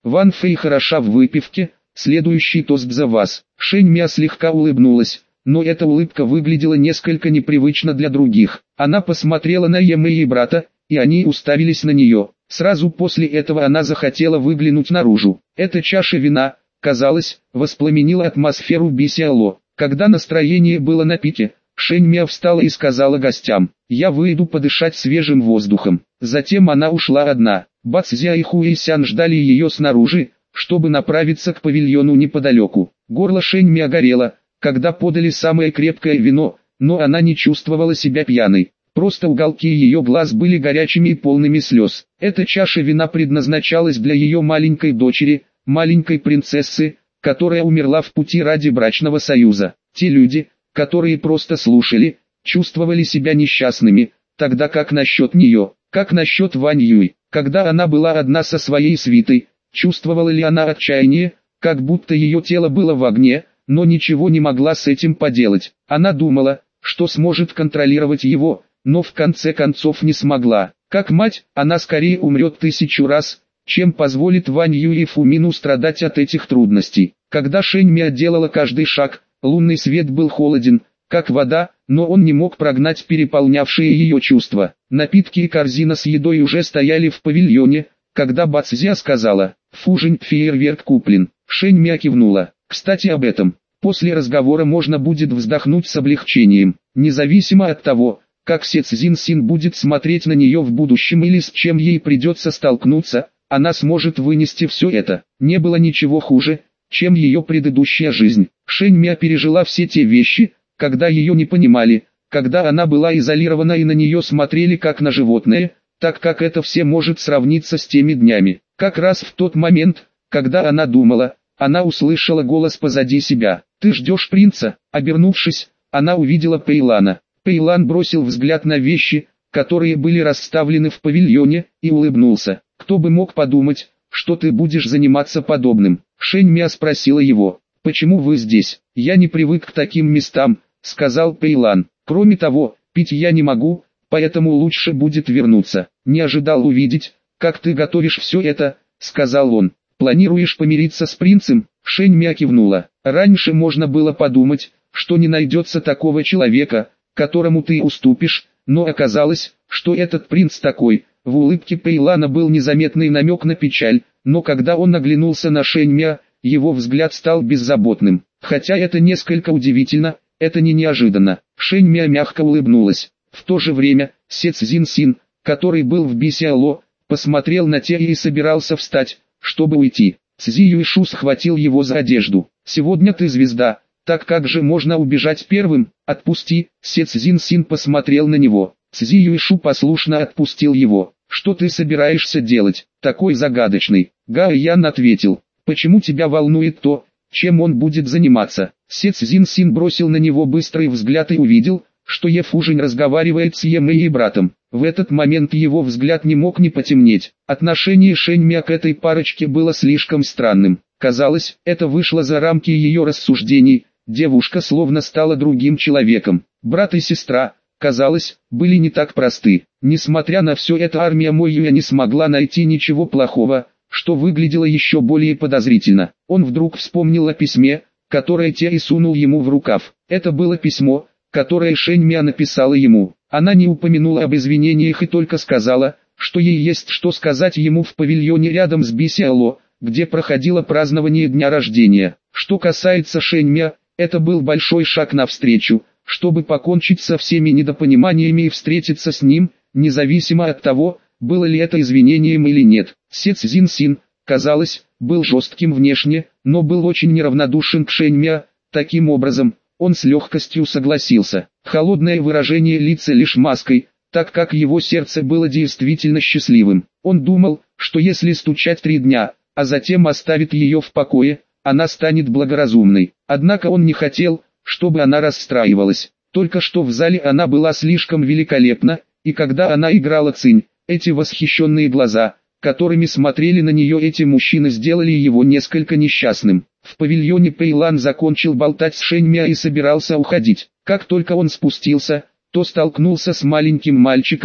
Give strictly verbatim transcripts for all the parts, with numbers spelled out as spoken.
Ван Фэй хороша в выпивке, следующий тост за вас. Шэнь Мя слегка улыбнулась, но эта улыбка выглядела несколько непривычно для других. Она посмотрела на Емэ и брата, и они уставились на нее. Сразу после этого она захотела выглянуть наружу. Эта чаша вина, казалось, воспламенила атмосферу Бисиало. Когда настроение было на пике, Шэнь Мя встала и сказала гостям: «Я выйду подышать свежим воздухом». Затем она ушла одна. Бацзя и Хуэйсян ждали ее снаружи, чтобы направиться к павильону неподалеку. Горло Шэнь Мя горело, когда подали самое крепкое вино, но она не чувствовала себя пьяной. Просто уголки ее глаз были горячими и полными слез. Эта чаша вина предназначалась для ее маленькой дочери, маленькой принцессы, которая умерла в пути ради брачного союза. Те люди, которые просто слушали, чувствовали себя несчастными, тогда как насчет нее, как насчет Вань Юй, когда она была одна со своей свитой, чувствовала ли она отчаяние, как будто ее тело было в огне, но ничего не могла с этим поделать. Она думала, что сможет контролировать его, но в конце концов не смогла. Как мать, она скорее умрет тысячу раз, чем позволит Вань Юй и Фумину страдать от этих трудностей. Когда Шэнь Мя делала каждый шаг, лунный свет был холоден, как вода, но он не мог прогнать переполнявшие ее чувства. Напитки и корзина с едой уже стояли в павильоне, когда Бацзя сказала: «Фужень, фейерверк куплен». Шэнь Мя кивнула. Кстати об этом, после разговора можно будет вздохнуть с облегчением, независимо от того, как Се Цзин Син будет смотреть на нее в будущем или с чем ей придется столкнуться, она сможет вынести все это. Не было ничего хуже, чем ее предыдущая жизнь. Шэнь Мя пережила все те вещи, когда ее не понимали, когда она была изолирована и на нее смотрели как на животное, так как это все может сравниться с теми днями. Как раз в тот момент, когда она думала, она услышала голос позади себя. «Ты ждешь принца?» Обернувшись, она увидела Пэйлана. Пэйлан бросил взгляд на вещи, которые были расставлены в павильоне, и улыбнулся. «Кто бы мог подумать, что ты будешь заниматься подобным?» Шэнь Мя спросила его. «Почему вы здесь?» «Я не привык к таким местам», — сказал Пэйлан. «Кроме того, пить я не могу, поэтому лучше будет вернуться». «Не ожидал увидеть, как ты готовишь все это», — сказал он. «Планируешь помириться с принцем?» Шэнь Мя кивнула. «Раньше можно было подумать, что не найдется такого человека, которому ты уступишь, но оказалось, что этот принц такой». В улыбке Пэйлана был незаметный намек на печаль, но когда он оглянулся на Шэнь Мя, его взгляд стал беззаботным. Хотя это несколько удивительно, это не неожиданно. Шэнь Мя мягко улыбнулась. В то же время, Се Цзин Син, который был в Бисиало, посмотрел на Те и собирался встать, чтобы уйти. Цзи Юйшу схватил его за одежду. «Сегодня ты звезда, так как же можно убежать первым? Отпусти!» Се Цзин Син посмотрел на него. Цзи Юйшу послушно отпустил его. «Что ты собираешься делать, такой загадочный?» Га Ян ответил. «Почему тебя волнует то, чем он будет заниматься?» Се Цзин Син бросил на него быстрый взгляд и увидел, что Е Фужень разговаривает с Емэ и братом. В этот момент его взгляд не мог не потемнеть. Отношение Шэнь Мя к этой парочке было слишком странным. Казалось, это вышло за рамки ее рассуждений, девушка словно стала другим человеком. Брат и сестра, казалось, были не так просты. Несмотря на все это, армия Мойюя не смогла найти ничего плохого, что выглядело еще более подозрительно. Он вдруг вспомнил о письме, которое Те и сунул ему в рукав. Это было письмо, которое Шэнь Мя написала ему. Она не упомянула об извинениях и только сказала, что ей есть что сказать ему в павильоне рядом с Бисиало, где проходило празднование дня рождения. Что касается Шэнь Мя, это был большой шаг навстречу, чтобы покончить со всеми недопониманиями и встретиться с ним, независимо от того, было ли это извинением или нет. Се Цзин Син, казалось, был жестким внешне, но был очень неравнодушен к Шэнь Мя. Таким образом, он с легкостью согласился. Холодное выражение лица лишь маской, так как его сердце было действительно счастливым. Он думал, что если стучать три дня, а затем оставит ее в покое, она станет благоразумной. Однако он не хотел, чтобы она расстраивалась. Только что в зале она была слишком великолепна, и когда она играла цинь, эти восхищенные глаза, которыми смотрели на нее эти мужчины, сделали его несколько несчастным. В павильоне Пэйлан закончил болтать с Шэнь Мя и собирался уходить. Как только он спустился, то столкнулся с маленьким мальчиком,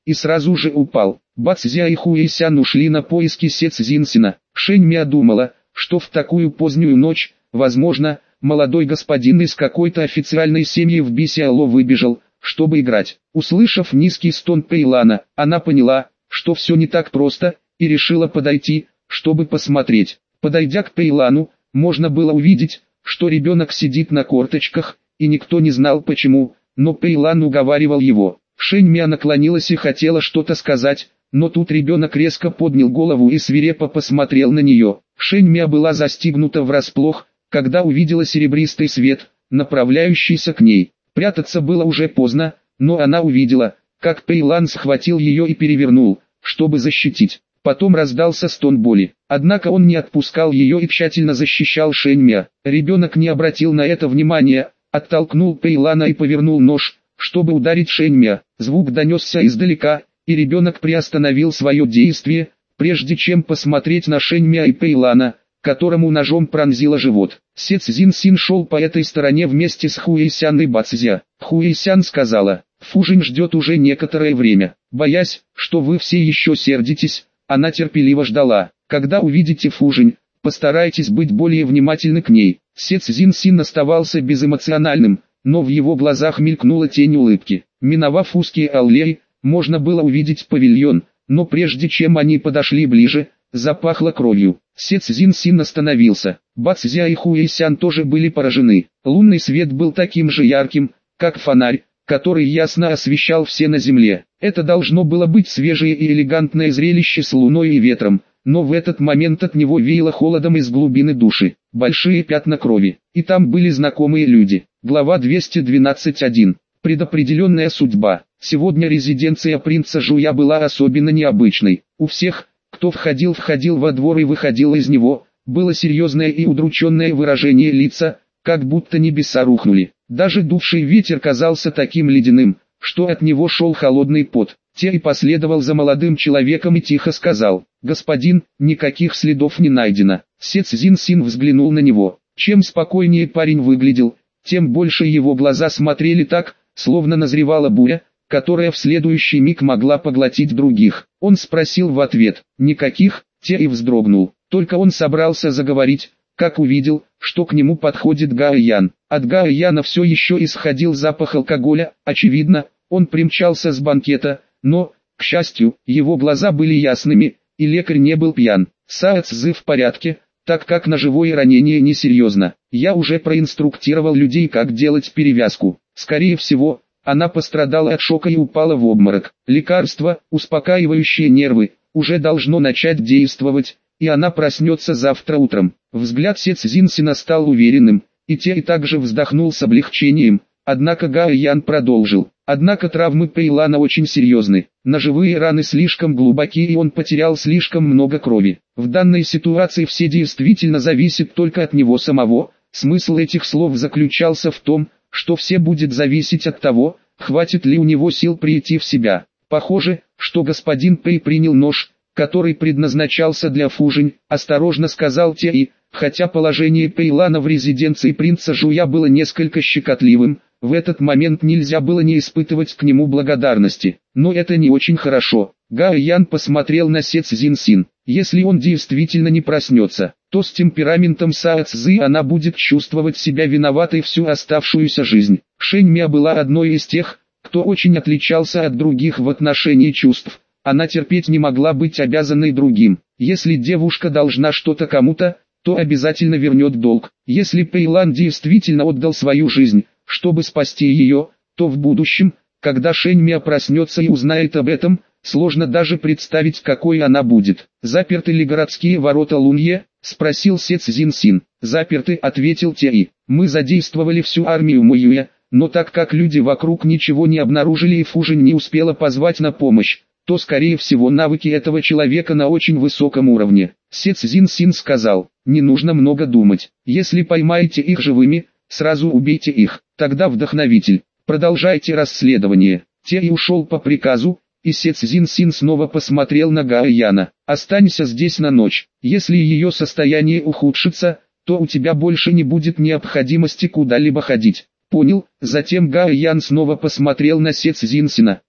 и сразу же упал. Бацзя и Хуэйсян ушли на поиски Се Цзиньсина. Шэнь Мя думала, что в такую позднюю ночь, возможно, молодой господин из какой-то официальной семьи в Бисиало выбежал, чтобы играть. Услышав низкий стон Пэйлана, она поняла, что все не так просто, и решила подойти, чтобы посмотреть. Подойдя к Пэйлану, можно было увидеть, что ребенок сидит на корточках, и никто не знал почему, но Пэйлан уговаривал его. Шэнь Мя наклонилась и хотела что-то сказать, но тут ребенок резко поднял голову и свирепо посмотрел на нее. Шэнь Мя была застигнута врасплох, когда увидела серебристый свет, направляющийся к ней. Прятаться было уже поздно, но она увидела, как Пэйлан схватил ее и перевернул, чтобы защитить. Потом раздался стон боли. Однако он не отпускал ее и тщательно защищал Шэнь Мя. Ребенок не обратил на это внимания, оттолкнул Пэйлана и повернул нож, чтобы ударить Шэнь Мя. Звук донесся издалека, и ребенок приостановил свое действие, прежде чем посмотреть на Шэнь Мя и Пэйлана, которому ножом пронзило живот. Се Цзиньсин шел по этой стороне вместе с Хуэйсян и Бацзя. Хуэйсян сказала: «Фужинь ждет уже некоторое время. Боясь, что вы все еще сердитесь, она терпеливо ждала. Когда увидите Фужинь, постарайтесь быть более внимательны к ней». Се Цзиньсин оставался безэмоциональным, но в его глазах мелькнула тень улыбки. Миновав узкие аллеи, можно было увидеть павильон, но прежде чем они подошли ближе, запахло кровью. Се Цзиньсин остановился. Бацзя и Хуэйсян тоже были поражены. Лунный свет был таким же ярким, как фонарь, который ясно освещал все на земле. Это должно было быть свежее и элегантное зрелище с луной и ветром, но в этот момент от него веяло холодом из глубины души. Большие пятна крови. И там были знакомые люди. Глава двести двенадцать один. Предопределенная судьба. Сегодня резиденция принца Жуя была особенно необычной. У всех, кто входил входил во двор и выходил из него, было серьезное и удрученное выражение лица, как будто небеса рухнули. Даже дувший ветер казался таким ледяным, что от него шел холодный пот. Терри последовал за молодым человеком и тихо сказал: «Господин, никаких следов не найдено». Се Цзиньсин взглянул на него. Чем спокойнее парень выглядел, тем больше его глаза смотрели так, словно назревала буря, которая в следующий миг могла поглотить других. Он спросил в ответ: «Никаких?» Терри вздрогнул. Только он собрался заговорить, как увидел, что к нему подходит Гао Ян. От Гао Яна все еще исходил запах алкоголя, очевидно, он примчался с банкета, но, к счастью, его глаза были ясными, и лекарь не был пьян. Сао Цзы в порядке, так как ножевое ранение несерьезно. Я уже проинструктировал людей, как делать перевязку. Скорее всего, она пострадала от шока и упала в обморок. Лекарство, успокаивающее нервы, уже должно начать действовать, и она проснется завтра утром. Взгляд Се Цзиньсина стал уверенным, и Терри также вздохнул с облегчением, однако Гао Ян продолжил. Однако травмы Пэйлана очень серьезны. Ножевые раны слишком глубоки и он потерял слишком много крови. В данной ситуации все действительно зависит только от него самого. Смысл этих слов заключался в том, что все будет зависеть от того, хватит ли у него сил прийти в себя. Похоже, что господин Пэй принял нож, который предназначался для Фужинь, осторожно сказал Терри, хотя положение Пэйлана в резиденции принца Жуя было несколько щекотливым, в этот момент нельзя было не испытывать к нему благодарности. Но это не очень хорошо. Гао Ян посмотрел на Се Цзиньсин. Если он действительно не проснется, то с темпераментом Сао Цзы она будет чувствовать себя виноватой всю оставшуюся жизнь. Шэнь Мя была одной из тех, кто очень отличался от других в отношении чувств. Она терпеть не могла быть обязанной другим. Если девушка должна что-то кому-то, то обязательно вернет долг. Если Пэйлан действительно отдал свою жизнь, чтобы спасти ее, то в будущем, когда Шэнь Мя проснется и узнает об этом, сложно даже представить, какой она будет. «Заперты ли городские ворота Лунье?» — спросил Се Цзиньсин. «Заперты», — ответил Терри. «Мы задействовали всю армию Муюя, но так как люди вокруг ничего не обнаружили и Фужинь не успела позвать на помощь, то скорее всего навыки этого человека на очень высоком уровне». Се Цзиньсин сказал: «Не нужно много думать. Если поймаете их живыми, сразу убейте их. Тогда вдохновитель. Продолжайте расследование». Терри ушел по приказу, и Се Цзиньсин снова посмотрел на Гао Яна. «Останься здесь на ночь. Если ее состояние ухудшится, то у тебя больше не будет необходимости куда-либо ходить». «Понял». Затем Гао Ян снова посмотрел на Се Цзиньсина.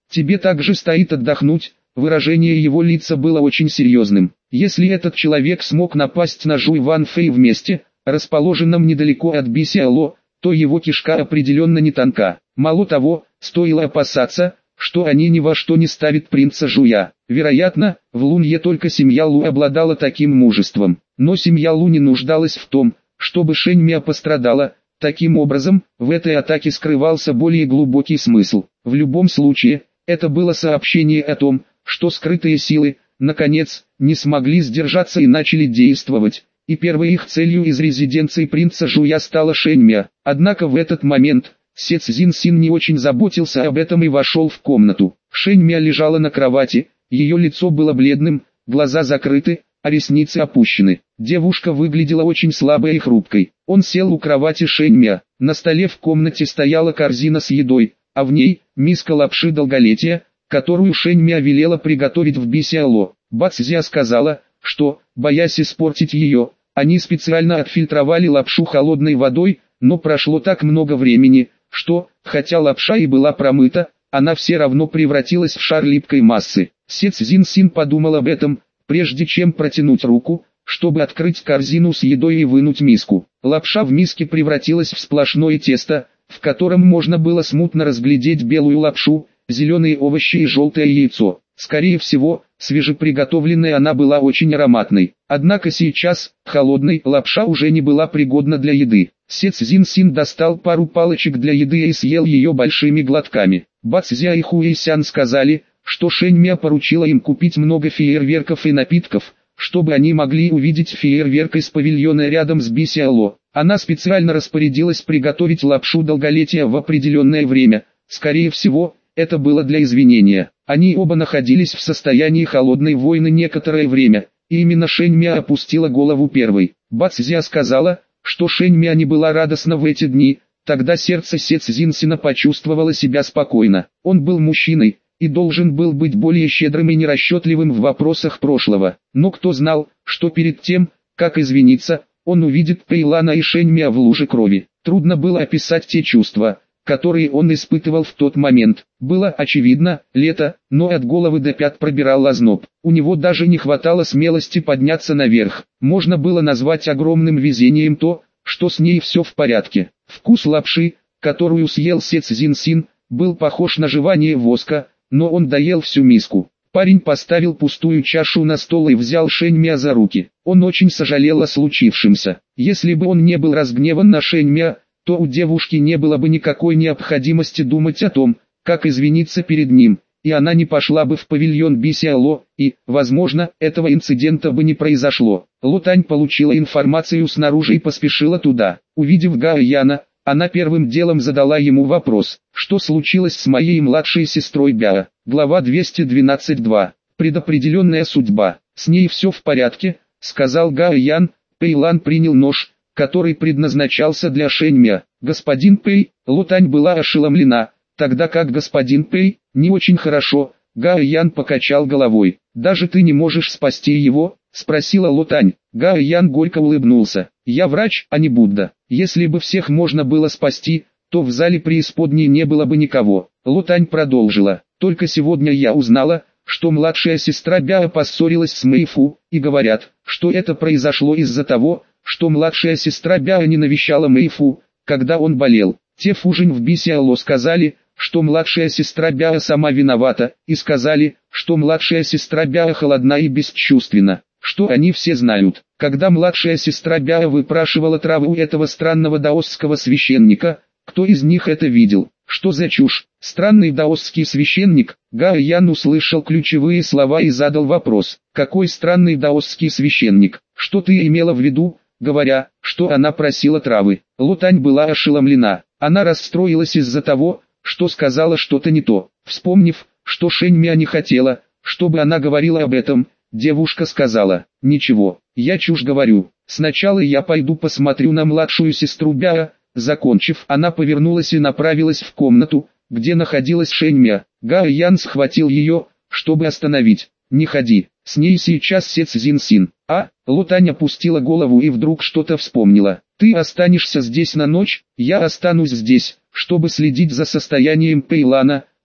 тебе также стоит отдохнуть». Выражение его лица было очень серьезным. Если этот человек смог напасть на Жуй Ван Фэй в месте, расположенном недалеко от Бисяоло, то его кишка определенно не тонка. Мало того, стоило опасаться, что они ни во что не ставят принца Жуя. Вероятно, в Лунье только семья Лу обладала таким мужеством. Но семья Лу не нуждалась в том, чтобы Шэньмя пострадала. Таким образом, в этой атаке скрывался более глубокий смысл. В любом случае, это было сообщение о том, что скрытые силы, наконец, не смогли сдержаться и начали действовать, и первой их целью из резиденции принца Жуя стала Шэньмя. Однако в этот момент, Се Цзиньсин не очень заботился об этом и вошел в комнату. Шэньмя лежала на кровати, ее лицо было бледным, глаза закрыты, а ресницы опущены. Девушка выглядела очень слабой и хрупкой. Он сел у кровати Шэньмя. На столе в комнате стояла корзина с едой, а в ней миска лапши долголетия, которую Шэньмя велела приготовить в Бисяоло. Бацзя сказала, что, боясь испортить ее, они специально отфильтровали лапшу холодной водой, но прошло так много времени, что, хотя лапша и была промыта, она все равно превратилась в шар липкой массы. Се Цзиньсин подумал об этом, прежде чем протянуть руку, чтобы открыть корзину с едой и вынуть миску. Лапша в миске превратилась в сплошное тесто, в котором можно было смутно разглядеть белую лапшу, зеленые овощи и желтое яйцо. Скорее всего, свежеприготовленная она была очень ароматной. Однако сейчас, холодной, лапша уже не была пригодна для еды. Се Цзиньсин достал пару палочек для еды и съел ее большими глотками. Бацзя и Хуэйсян сказали, что Шэньмя поручила им купить много фейерверков и напитков, чтобы они могли увидеть фейерверк из павильона рядом с Бисяоло. Она специально распорядилась приготовить лапшу долголетия в определенное время. Скорее всего, это было для извинения. Они оба находились в состоянии холодной войны некоторое время, и именно Шэньмя опустила голову первой. Бацзя сказала, что Шэньмя не была радостна в эти дни, тогда сердце Се Цзиньсина почувствовало себя спокойно. Он был мужчиной, и должен был быть более щедрым и нерасчетливым в вопросах прошлого. Но кто знал, что перед тем, как извиниться, он увидит Пэйлана и Шэньмя в луже крови. Трудно было описать те чувства, которые он испытывал в тот момент. Было очевидно, лето, но от головы до пят пробирал озноб. У него даже не хватало смелости подняться наверх. Можно было назвать огромным везением то, что с ней все в порядке. Вкус лапши, которую съел Се Цзиньсин, был похож на жевание воска, но он доел всю миску. Парень поставил пустую чашу на стол и взял Шэньмя за руки. Он очень сожалел о случившемся. Если бы он не был разгневан на Шэньмя, то у девушки не было бы никакой необходимости думать о том, как извиниться перед ним, и она не пошла бы в павильон Бисяоло, и, возможно, этого инцидента бы не произошло. Лотань получила информацию снаружи и поспешила туда. Увидев Гао Яна, она первым делом задала ему вопрос, что случилось с моей младшей сестрой Бяо. Глава двести двенадцать два. Предопределенная судьба. С ней все в порядке, сказал Гао Ян. Пэйлан принял нож, который предназначался для Шэньмя. Господин Пэй, Лотань была ошеломлена, тогда как господин Пэй, не очень хорошо. Гао Ян покачал головой. Даже ты не можешь спасти его? Спросила Лотань. Гао Ян горько улыбнулся. Я врач, а не Будда. Если бы всех можно было спасти, то в зале преисподней не было бы никого. Лотань продолжила. Только сегодня я узнала, что младшая сестра Бяо поссорилась с Мэйфу, и говорят, что это произошло из-за того, что младшая сестра Бяо не навещала Мэйфу, когда он болел. Те Фужинь в Бисяоло сказали, что младшая сестра Бяо сама виновата, и сказали, что младшая сестра Бяо холодна и бесчувственна, что они все знают. Когда младшая сестра Бяо выпрашивала траву у этого странного даосского священника, кто из них это видел? Что за чушь? Странный даосский священник? Гао Ян услышал ключевые слова и задал вопрос. Какой странный даосский священник? Что ты имела в виду, говоря, что она просила травы? Лотань была ошеломлена. Она расстроилась из-за того, что сказала что-то не то. Вспомнив, что Шэньмя не хотела, чтобы она говорила об этом, девушка сказала, «Ничего, я чушь говорю. Сначала я пойду посмотрю на младшую сестру Бяо». Закончив, она повернулась и направилась в комнату, где находилась Шэньмя. Гао Ян схватил ее, чтобы остановить. «Не ходи, с ней сейчас Се Цзиньсин». А, Лотань опустила голову и вдруг что-то вспомнила. «Ты останешься здесь на ночь, я останусь здесь, чтобы следить за состоянием Пэйлана»,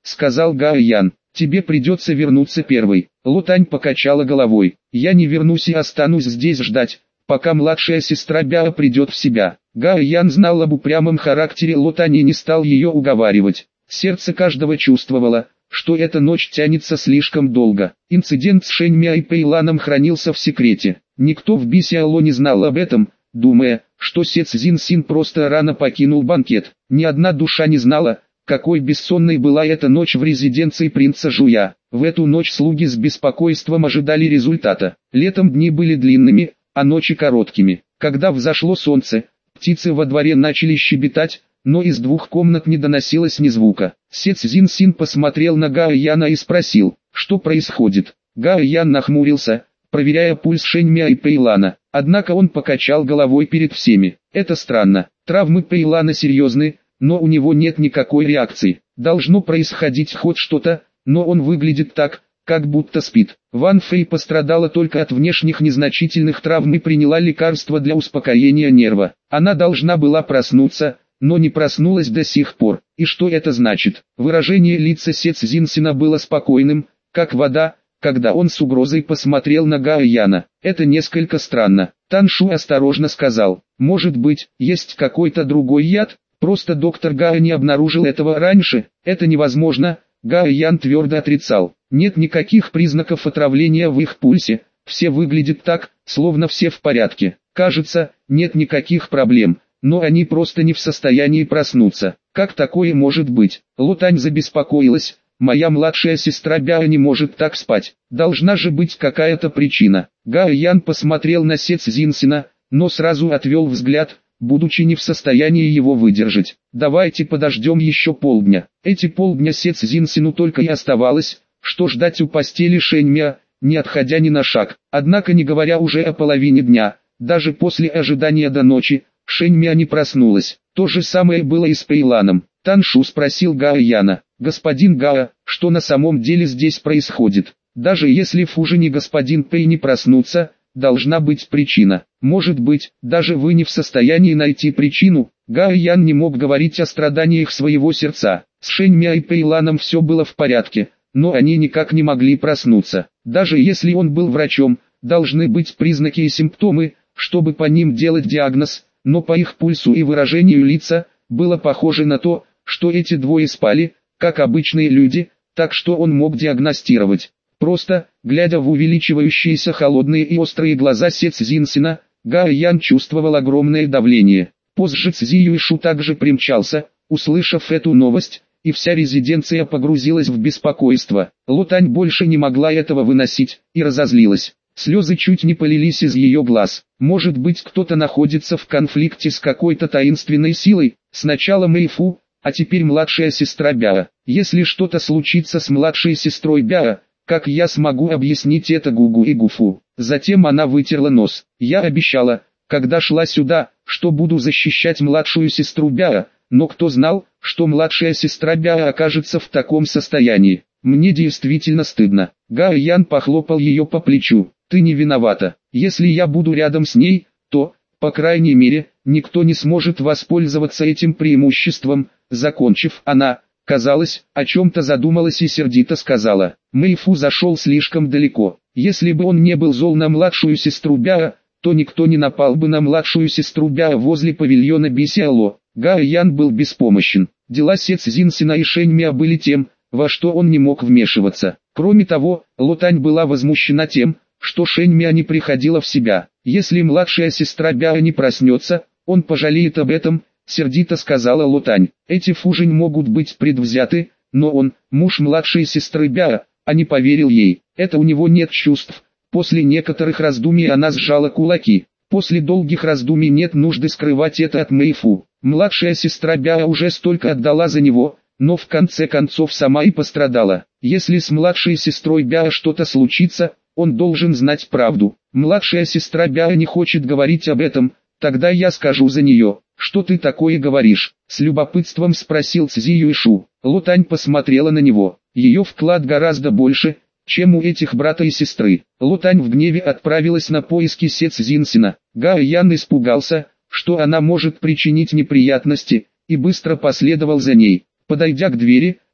сказал Гао Ян. Тебе придется вернуться первой. Лотань покачала головой. Я не вернусь и останусь здесь ждать, пока младшая сестра Бяо придет в себя. Гао Ян знал об упрямом характере Лотань и не стал ее уговаривать. Сердце каждого чувствовало, что эта ночь тянется слишком долго. Инцидент с Шэньмя и Пэйланом хранился в секрете. Никто в Бисяоло не знал об этом, думая, что Се Цзиньсин просто рано покинул банкет. Ни одна душа не знала, какой бессонной была эта ночь в резиденции принца Жуя. В эту ночь слуги с беспокойством ожидали результата. Летом дни были длинными, а ночи короткими. Когда взошло солнце, птицы во дворе начали щебетать, но из двух комнат не доносилось ни звука. Се Цзиньсин посмотрел на Гао Яна и спросил, что происходит. Гао Ян нахмурился, проверяя пульс Шэньмя и Пэйлана. Однако он покачал головой перед всеми. Это странно. Травмы Пэйлана серьезны, но у него нет никакой реакции. Должно происходить хоть что-то, но он выглядит так, как будто спит. Ван Фэй пострадала только от внешних незначительных травм и приняла лекарства для успокоения нерва. Она должна была проснуться, но не проснулась до сих пор. И что это значит? Выражение лица Се Цзиньсина было спокойным, как вода, когда он с угрозой посмотрел на Гао Яна. Это несколько странно. Тан Шу осторожно сказал, может быть, есть какой-то другой яд? Просто доктор Гао не обнаружил этого раньше. Это невозможно. Гао Ян твердо отрицал. Нет никаких признаков отравления в их пульсе. Все выглядят так, словно все в порядке. Кажется, нет никаких проблем, но они просто не в состоянии проснуться. Как такое может быть? Лотань забеспокоилась. Моя младшая сестра Бяо не может так спать. Должна же быть какая-то причина. Гао Ян посмотрел на Се Цзиньсина, но сразу отвел взгляд, будучи не в состоянии его выдержать. Давайте подождем еще полдня. Эти полдня Се Цзиньсину только и оставалось, что ждать у постели Шэньмя, не отходя ни на шаг. Однако, не говоря уже о половине дня, даже после ожидания до ночи, Шэньмя не проснулась. То же самое было и с Пэйланом. Тан Шу спросил Гао Яна, господин Гао, что на самом деле здесь происходит? Даже если в ужине господин Пэй не проснутся, должна быть причина. Может быть, даже вы не в состоянии найти причину. Гао Ян не мог говорить о страданиях своего сердца. С Шэньмя и Пэйланом все было в порядке, но они никак не могли проснуться. Даже если он был врачом, должны быть признаки и симптомы, чтобы по ним делать диагноз, но по их пульсу и выражению лица, было похоже на то, что эти двое спали, как обычные люди, так что он мог диагностировать. Просто, глядя в увеличивающиеся холодные и острые глаза Се Цзиньсина, Гао Ян чувствовал огромное давление. Позже Цзи Юйшу также примчался, услышав эту новость, и вся резиденция погрузилась в беспокойство. Лотань больше не могла этого выносить, и разозлилась. Слезы чуть не полились из ее глаз. Может быть, кто-то находится в конфликте с какой-то таинственной силой, сначала Мэйфу, а теперь младшая сестра Бяо. Если что-то случится с младшей сестрой Бяо, как я смогу объяснить это Гугу и Гуфу? Затем она вытерла нос. Я обещала, когда шла сюда, что буду защищать младшую сестру Бяо, но кто знал, что младшая сестра Бяо окажется в таком состоянии? Мне действительно стыдно. Гао Ян похлопал ее по плечу. Ты не виновата. Если я буду рядом с ней, то, по крайней мере, никто не сможет воспользоваться этим преимуществом. Закончив, она, казалось, о чем-то задумалась и сердито сказала. Мэйфу зашел слишком далеко. Если бы он не был зол на младшую сестру Бяо, то никто не напал бы на младшую сестру Бяо возле павильона Бисяоло. Гао Ян был беспомощен. Дела Се Цзиньсина и Шэньмя были тем, во что он не мог вмешиваться. Кроме того, Лотань была возмущена тем, что Шэньмя не приходила в себя. Если младшая сестра Бяо не проснется, он пожалеет об этом, сердито сказала Лотань. Эти фужень могут быть предвзяты, но он, муж младшей сестры Бяо, а не поверил ей. Это у него нет чувств. После некоторых раздумий она сжала кулаки. После долгих раздумий нет нужды скрывать это от Мэйфу. Младшая сестра Бяо уже столько отдала за него, но в конце концов сама и пострадала. Если с младшей сестрой Бяо что-то случится, он должен знать правду. Младшая сестра Бяо не хочет говорить об этом, тогда я скажу за нее. Что ты такое говоришь? С любопытством спросил Цзи Юйшу. Лотань посмотрела на него. Ее вклад гораздо больше, чем у этих брата и сестры. Лотань в гневе отправилась на поиски Се Цзиньсина. Гао Ян испугался, что она может причинить неприятности, и быстро последовал за ней. Подойдя к двери,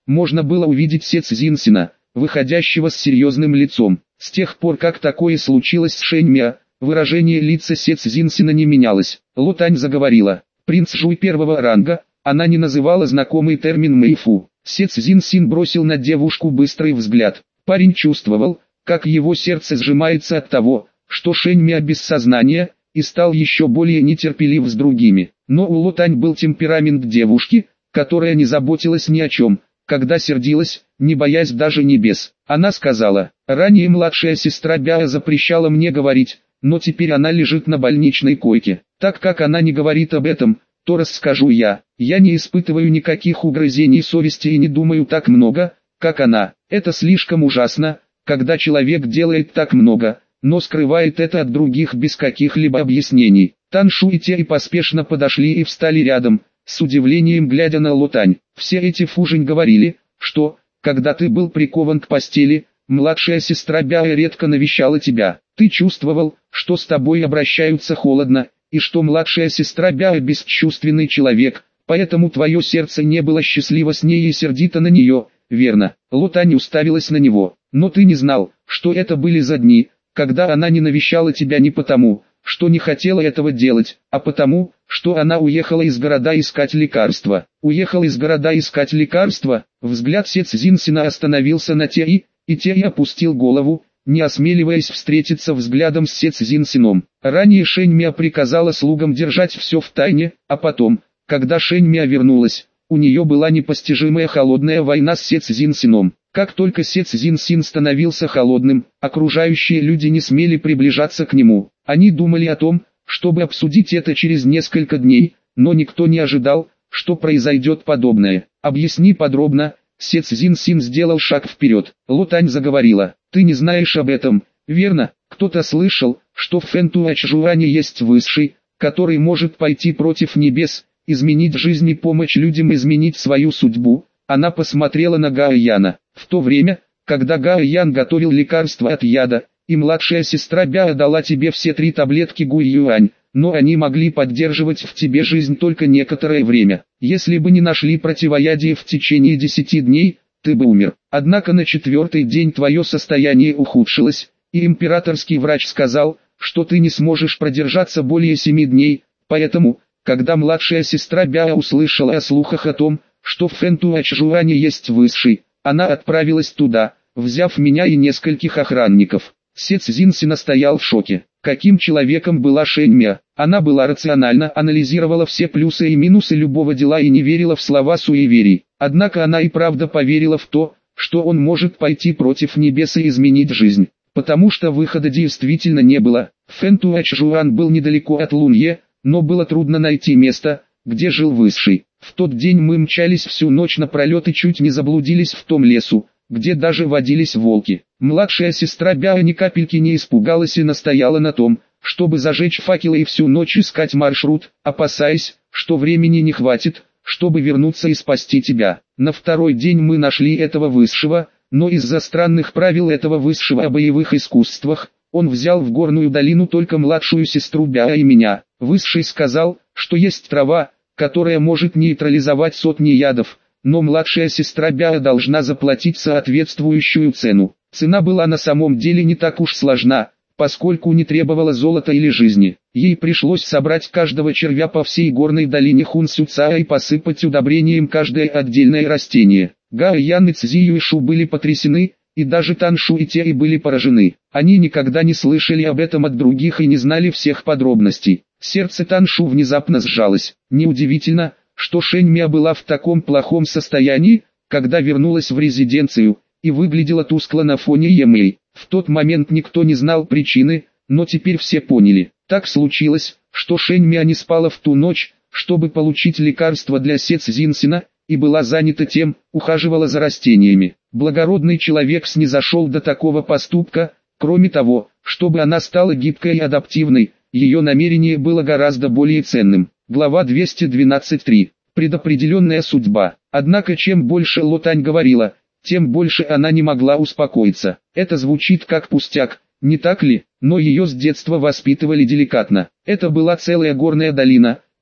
можно было увидеть Се Цзиньсина, выходящего с серьезным лицом. С тех пор, как такое случилось с Шэньмя, выражение лица Се Цзиньсина не менялось. Ло Тань заговорила. Принц Жуй первого ранга, она не называла знакомый термин мэйфу. Се Цзиньсин бросил на девушку быстрый взгляд. Парень чувствовал, как его сердце сжимается от того, что Шэньмя без сознания, и стал еще более нетерпелив с другими. Но у Ло Тань был темперамент девушки, которая не заботилась ни о чем, когда сердилась, не боясь даже небес. Она сказала: «Ранее младшая сестра Бяо запрещала мне говорить, но теперь она лежит на больничной койке. Так как она не говорит об этом, то расскажу я. Я не испытываю никаких угрызений совести и не думаю так много, как она. Это слишком ужасно, когда человек делает так много, но скрывает это от других без каких-либо объяснений». Тан Шу и Те поспешно подошли и встали рядом, с удивлением глядя на Ло Тань. Все эти фужень говорили, что, когда ты был прикован к постели, младшая сестра Бяо редко навещала тебя. Ты чувствовал, что с тобой обращаются холодно, и что младшая сестра Бяо бесчувственный человек, поэтому твое сердце не было счастливо с ней и сердито на нее, верно? Ло Тань уставилась на него. Но ты не знал, что это были за дни, когда она не навещала тебя не потому, что не хотела этого делать, а потому, что она уехала из города искать лекарства. Уехала из города искать лекарства. Взгляд Се Цзиньсина остановился на Те, и Те опустил голову, не осмеливаясь встретиться взглядом с Се Цзиньсином. Ранее Шэньмя приказала слугам держать все в тайне, а потом, когда Шэньмя вернулась, у нее была непостижимая холодная война с Се Цзиньсином. Как только Се Цзиньсин становился холодным, окружающие люди не смели приближаться к нему. Они думали о том, чтобы обсудить это через несколько дней, но никто не ожидал, что произойдет подобное. «Объясни подробно». Се Цзиньсин сделал шаг вперед. Ло Тань заговорила. «Ты не знаешь об этом, верно? Кто-то слышал, что в Фэнтуачжуане есть высший, который может пойти против небес, изменить жизнь и помочь людям изменить свою судьбу». Она посмотрела на Гао Яна. В то время, когда Гао Ян готовил лекарство от яда, и младшая сестра Бяо дала тебе все три таблетки Гуй Юань, но они могли поддерживать в тебе жизнь только некоторое время. Если бы не нашли противоядие в течение десяти дней, ты бы умер. Однако на четвертый день твое состояние ухудшилось, и императорский врач сказал, что ты не сможешь продержаться более семи дней, поэтому, когда младшая сестра Бяо услышала о слухах о том, что в Фэнтуачжуане есть высший, она отправилась туда, взяв меня и нескольких охранников. Се Цзиньсин стоял в шоке. Каким человеком была Шэньмя? Она была рациональна, анализировала все плюсы и минусы любого дела и не верила в слова суеверий. Однако она и правда поверила в то, что он может пойти против небес и изменить жизнь. Потому что выхода действительно не было. Фэнтуачжуан был недалеко от Лунье, но было трудно найти место, где жил высший. В тот день мы мчались всю ночь напролет и чуть не заблудились в том лесу, где даже водились волки. Младшая сестра Бяо ни капельки не испугалась и настояла на том, чтобы зажечь факелы и всю ночь искать маршрут, опасаясь, что времени не хватит, чтобы вернуться и спасти тебя. На второй день мы нашли этого высшего, но из-за странных правил этого высшего о боевых искусствах, он взял в горную долину только младшую сестру Бяо и меня. Высший сказал, что есть трава, которая может нейтрализовать сотни ядов, но младшая сестра Бяо должна заплатить соответствующую цену. Цена была на самом деле не так уж сложна, поскольку не требовала золота или жизни. Ей пришлось собрать каждого червя по всей горной долине Хунсюцаа и посыпать удобрением каждое отдельное растение. Гао Ян и Цзи Юйшу были потрясены, и даже Тан Шу и Те были поражены. Они никогда не слышали об этом от других и не знали всех подробностей. Сердце Тан Шу внезапно сжалось. Неудивительно, что Шэньмя была в таком плохом состоянии, когда вернулась в резиденцию, и выглядела тускло на фоне Емэй. В тот момент никто не знал причины, но теперь все поняли. Так случилось, что Шэньмя не спала в ту ночь, чтобы получить лекарство для Се Цзиньсина, и была занята тем, ухаживала за растениями. Благородный человек снизошел до такого поступка. Кроме того, чтобы она стала гибкой и адаптивной, ее намерение было гораздо более ценным. Глава двести двенадцать три. Предопределенная судьба. Однако чем больше Ло Тань говорила, тем больше она не могла успокоиться. Это звучит как пустяк, не так ли? Но ее с детства воспитывали деликатно. Это была целая горная долина,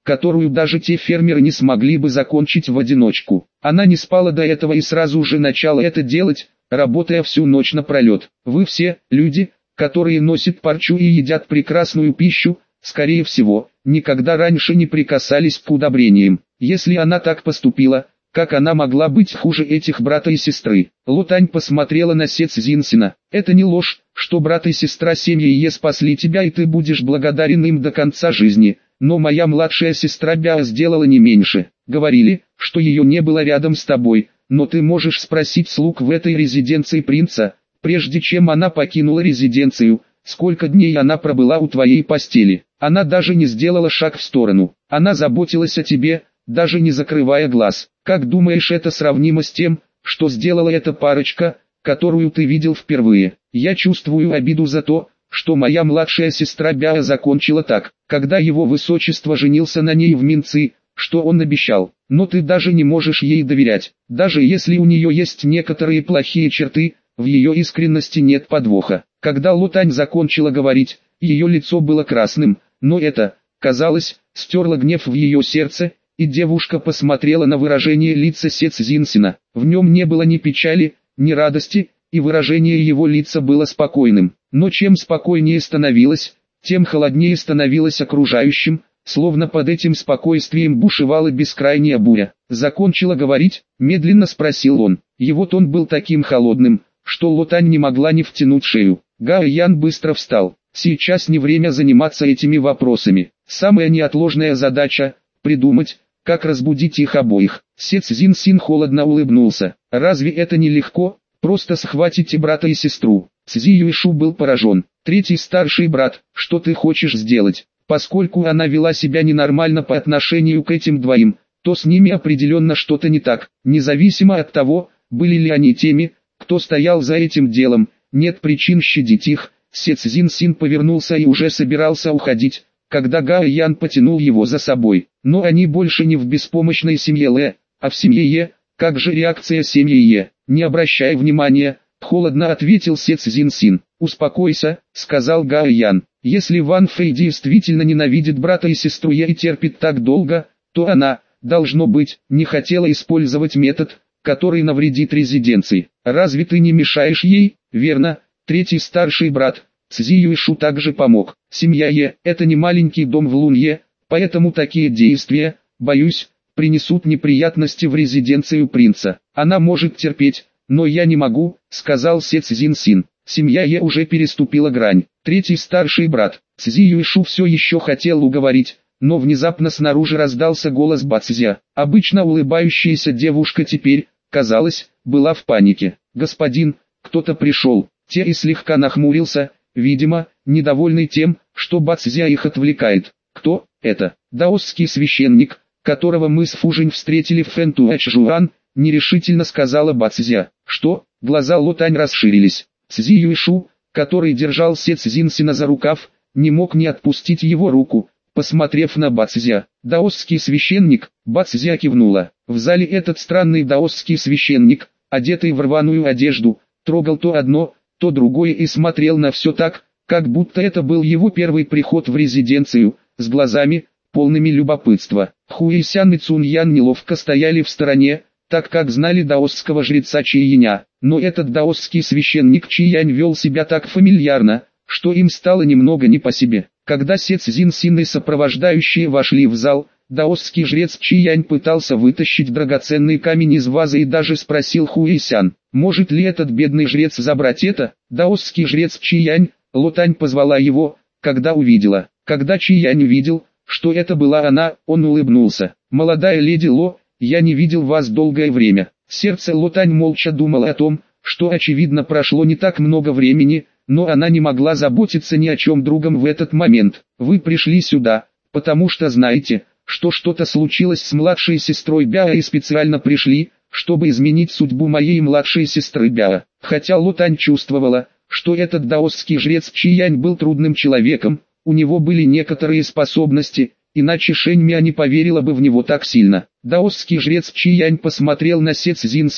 которую даже те фермеры не смогли бы закончить в одиночку. Она не спала до этого и сразу же начала это делать, работая всю ночь напролет. Вы все, люди, которые носят парчу и едят прекрасную пищу, скорее всего, никогда раньше не прикасались к удобрениям. Если она так поступила, как она могла быть хуже этих брата и сестры? Лотань посмотрела на Се Цзиньсина. Это не ложь, что брат и сестра семьи Е спасли тебя и ты будешь благодарен им до конца жизни, но моя младшая сестра Бяо сделала не меньше. Говорили, что ее не было рядом с тобой, но ты можешь спросить слуг в этой резиденции принца, прежде чем она покинула резиденцию, сколько дней она пробыла у твоей постели. Она даже не сделала шаг в сторону. Она заботилась о тебе, даже не закрывая глаз. Как думаешь, это сравнимо с тем, что сделала эта парочка, которую ты видел впервые? Я чувствую обиду за то, что моя младшая сестра Бяо закончила так, когда его высочество женился на ней в Минци, что он обещал. Но ты даже не можешь ей доверять, даже если у нее есть некоторые плохие черты, в ее искренности нет подвоха. Когда Лотань закончила говорить, ее лицо было красным, но это, казалось, стерло гнев в ее сердце, и девушка посмотрела на выражение лица Се Цзиньсина. В нем не было ни печали, ни радости, и выражение его лица было спокойным. Но чем спокойнее становилось, тем холоднее становилось окружающим, словно под этим спокойствием бушевала бескрайняя буря. Закончила говорить, медленно спросил он. Его тон был таким холодным, что Лотань не могла не втянуть шею. Гао Ян быстро встал. Сейчас не время заниматься этими вопросами. Самая неотложная задача – придумать, как разбудить их обоих. Се Цзиньсин холодно улыбнулся. Разве это не легко? Просто схватите брата и сестру. Цзи Юйшу был поражен. Третий старший брат, что ты хочешь сделать? Поскольку она вела себя ненормально по отношению к этим двоим, то с ними определенно что-то не так. Независимо от того, были ли они теми, кто стоял за этим делом, нет причин щадить их. Се Цзиньсин повернулся и уже собирался уходить, когда Гао Ян потянул его за собой. Но они больше не в беспомощной семье Лэ, а в семье Е. Как же реакция семьи Е? Не обращай внимания, холодно ответил Се Цзиньсин. Успокойся, сказал Гао Ян. Если Ван Фэй действительно ненавидит брата и сестру Е и терпит так долго, то она, должно быть, не хотела использовать метод, который навредит резиденции. Разве ты не мешаешь ей? Верно. Третий старший брат, Цзи Юйшу, также помог. Семья Е – это не маленький дом в Лунье, поэтому такие действия, боюсь, принесут неприятности в резиденцию принца. Она может терпеть, но я не могу, сказал Се Цзиньсин. Семья Е уже переступила грань. Третий старший брат, Цзи Юйшу, все еще хотел уговорить, но внезапно снаружи раздался голос Бацзя. Обычно улыбающаяся девушка теперь, казалось, была в панике. «Господин, кто-то пришел». Те и слегка нахмурился, видимо, недовольный тем, что Бацзя их отвлекает. «Кто это?» «Даосский священник, которого мы с Фужинь встретили в Фэнтуэчжуан», нерешительно сказала Бацзя. «Что?» Глаза Лотань расширились. Цзи Юйшу, который держал Се Цзиньсина за рукав, не мог не отпустить его руку, посмотрев на Бацзя. «Даосский священник», Бацзя кивнула. В зале этот странный даосский священник, одетый в рваную одежду, трогал то одно, то другое и смотрел на все так, как будто это был его первый приход в резиденцию, с глазами, полными любопытства. Хуэйсян и Цуньян неловко стояли в стороне, так как знали даосского жреца Чияня, но этот даосский священник Чиянь вел себя так фамильярно, что им стало немного не по себе. Когда Се Цзиньсин и сопровождающие вошли в зал, даосский жрец Чиянь пытался вытащить драгоценный камень из вазы и даже спросил Хуэйсян, может ли этот бедный жрец забрать это? Даосский жрец Чиянь, Лотань позвала его, когда увидела. Когда Чиянь увидел, что это была она, он улыбнулся. «Молодая леди Ло, я не видел вас долгое время». Сердце Лотань молча думало о том, что очевидно прошло не так много времени, но она не могла заботиться ни о чем другом в этот момент. «Вы пришли сюда, потому что знаете, что что-то случилось с младшей сестрой Бяо и специально пришли, чтобы изменить судьбу моей младшей сестры Бяо». Хотя Лотань чувствовала, что этот даосский жрец Чиянь был трудным человеком, у него были некоторые способности, иначе Шэньмя не поверила бы в него так сильно. Даосский жрец Чиянь посмотрел на Се Цзиньсина,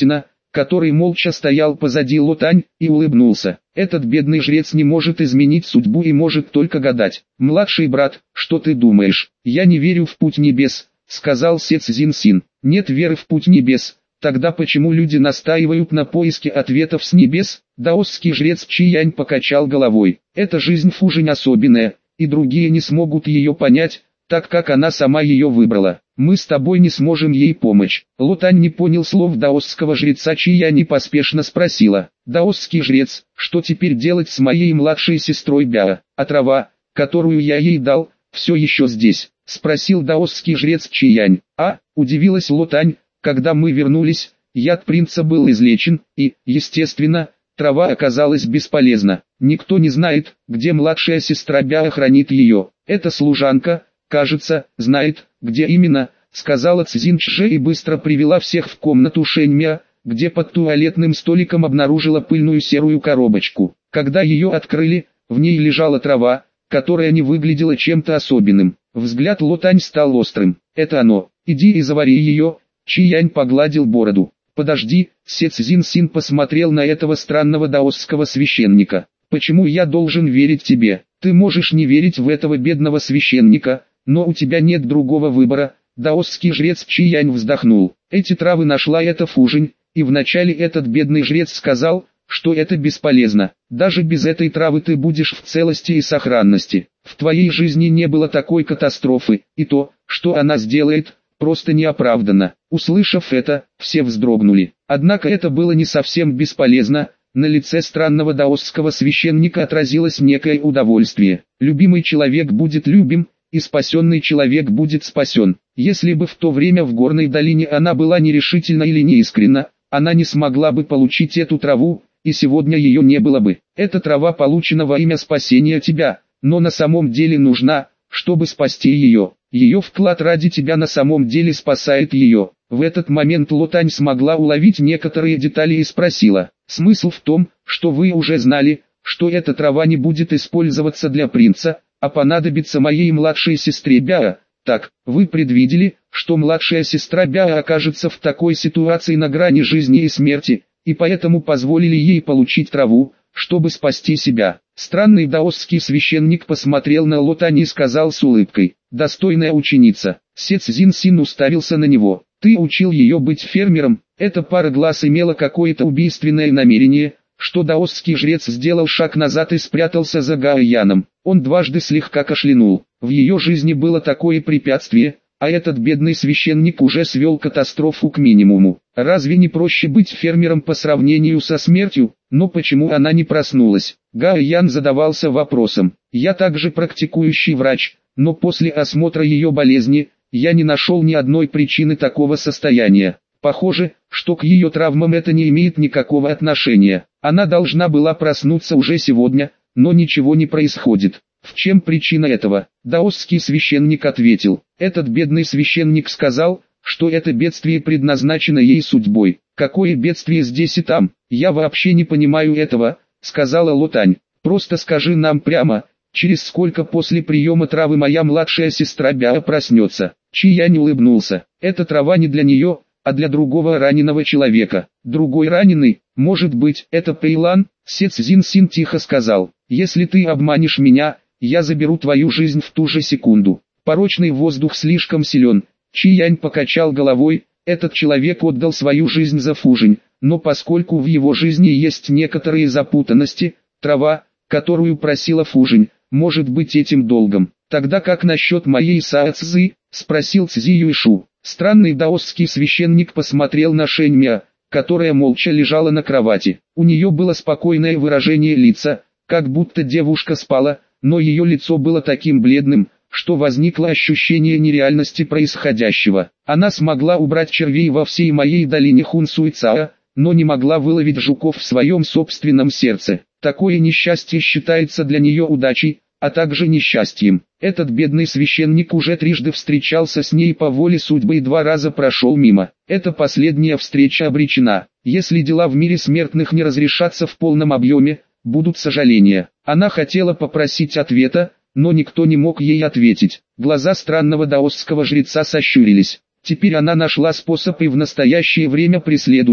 который молча стоял позади Лотань, и улыбнулся. Этот бедный жрец не может изменить судьбу и может только гадать. «Младший брат, что ты думаешь?» «Я не верю в путь небес», — сказал Се Цзиньсин. «Нет веры в путь небес. Тогда почему люди настаивают на поиске ответов с небес?» Даосский жрец Чиянь покачал головой. «Эта жизнь Фужинь особенная, и другие не смогут ее понять, так как она сама ее выбрала. Мы с тобой не сможем ей помочь». Лотань не понял слов даосского жреца Чиянь и поспешно спросила. «Даосский жрец, что теперь делать с моей младшей сестрой Бяо? А трава, которую я ей дал, все еще здесь?» — спросил даосский жрец Чиянь. «А?» — удивилась Лотань. «Когда мы вернулись, яд принца был излечен, и, естественно, трава оказалась бесполезна. Никто не знает, где младшая сестра Бяо хранит ее. Эта служанка, кажется, знает, где именно», — сказала Цзиньчже и быстро привела всех в комнату Шэньмя, где под туалетным столиком обнаружила пыльную серую коробочку. Когда ее открыли, в ней лежала трава, которая не выглядела чем-то особенным. Взгляд Лотань стал острым. «Это оно, иди и завари ее», — Чиянь погладил бороду. «Подожди», — Се Цзиньсин посмотрел на этого странного даосского священника. «Почему я должен верить тебе? Ты можешь не верить в этого бедного священника, но у тебя нет другого выбора». Даосский жрец Чиянь вздохнул. «Эти травы нашла эта Фужинь, и вначале этот бедный жрец сказал, что это бесполезно. Даже без этой травы ты будешь в целости и сохранности. В твоей жизни не было такой катастрофы, и то, что она сделает, просто неоправданно». Услышав это, все вздрогнули. Однако это было не совсем бесполезно. На лице странного даосского священника отразилось некое удовольствие. Любимый человек будет любим, и спасенный человек будет спасен. Если бы в то время в горной долине она была нерешительна или неискренна, она не смогла бы получить эту траву, и сегодня ее не было бы. Эта трава получена во имя спасения тебя, но на самом деле нужна, чтобы спасти ее. Ее вклад ради тебя на самом деле спасает ее. В этот момент Лотань смогла уловить некоторые детали и спросила. «Смысл в том, что вы уже знали, что эта трава не будет использоваться для принца, а понадобится моей младшей сестре Бяо. Так, вы предвидели, что младшая сестра Бяо окажется в такой ситуации на грани жизни и смерти, и поэтому позволили ей получить траву, чтобы спасти себя». Странный даосский священник посмотрел на Лотань и сказал с улыбкой: «Достойная ученица». Се Цзиньсин уставился на него. «Ты учил ее быть фермером?» Эта пара глаз имела какое-то убийственное намерение, что даосский жрец сделал шаг назад и спрятался за Гаояном. Он дважды слегка кашлянул. В ее жизни было такое препятствие, а этот бедный священник уже свел катастрофу к минимуму. Разве не проще быть фермером по сравнению со смертью? Но почему она не проснулась? Гаоян задавался вопросом. «Я также практикующий врач, но после осмотра ее болезни, я не нашел ни одной причины такого состояния. Похоже, что к ее травмам это не имеет никакого отношения. Она должна была проснуться уже сегодня, но ничего не происходит. В чем причина этого?» Даосский священник ответил. Этот бедный священник сказал, что это бедствие предназначено ей судьбой. «Какое бедствие здесь и там? Я вообще не понимаю этого», — сказала Лотань. «Просто скажи нам прямо, через сколько после приема травы моя младшая сестра Бяо проснется?» Чиянь улыбнулся. «Эта трава не для нее, а для другого раненого человека». «Другой раненый? Может быть, это Пэйлан?» Се Цзиньсин тихо сказал. «Если ты обманешь меня, я заберу твою жизнь в ту же секунду». Порочный воздух слишком силен. Чиянь покачал головой. Этот человек отдал свою жизнь за Фужинь, но поскольку в его жизни есть некоторые запутанности, трава, которую просила Фужинь, может быть этим долгом. «Тогда как насчет моей Сао Цзы?» — спросил Цзи Юйшу. Странный даосский священник посмотрел на Шэньмя, которая молча лежала на кровати. У нее было спокойное выражение лица, как будто девушка спала, но ее лицо было таким бледным, что возникло ощущение нереальности происходящего. Она смогла убрать червей во всей моей долине Хунсуйцаа, но не могла выловить жуков в своем собственном сердце. Такое несчастье считается для нее удачей, а также несчастьем. Этот бедный священник уже трижды встречался с ней по воле судьбы и два раза прошел мимо. Эта последняя встреча обречена. Если дела в мире смертных не разрешатся в полном объеме, будут сожаления. Она хотела попросить ответа, но никто не мог ей ответить. Глаза странного даосского жреца сощурились. Теперь она нашла способ и в настоящее время преследует,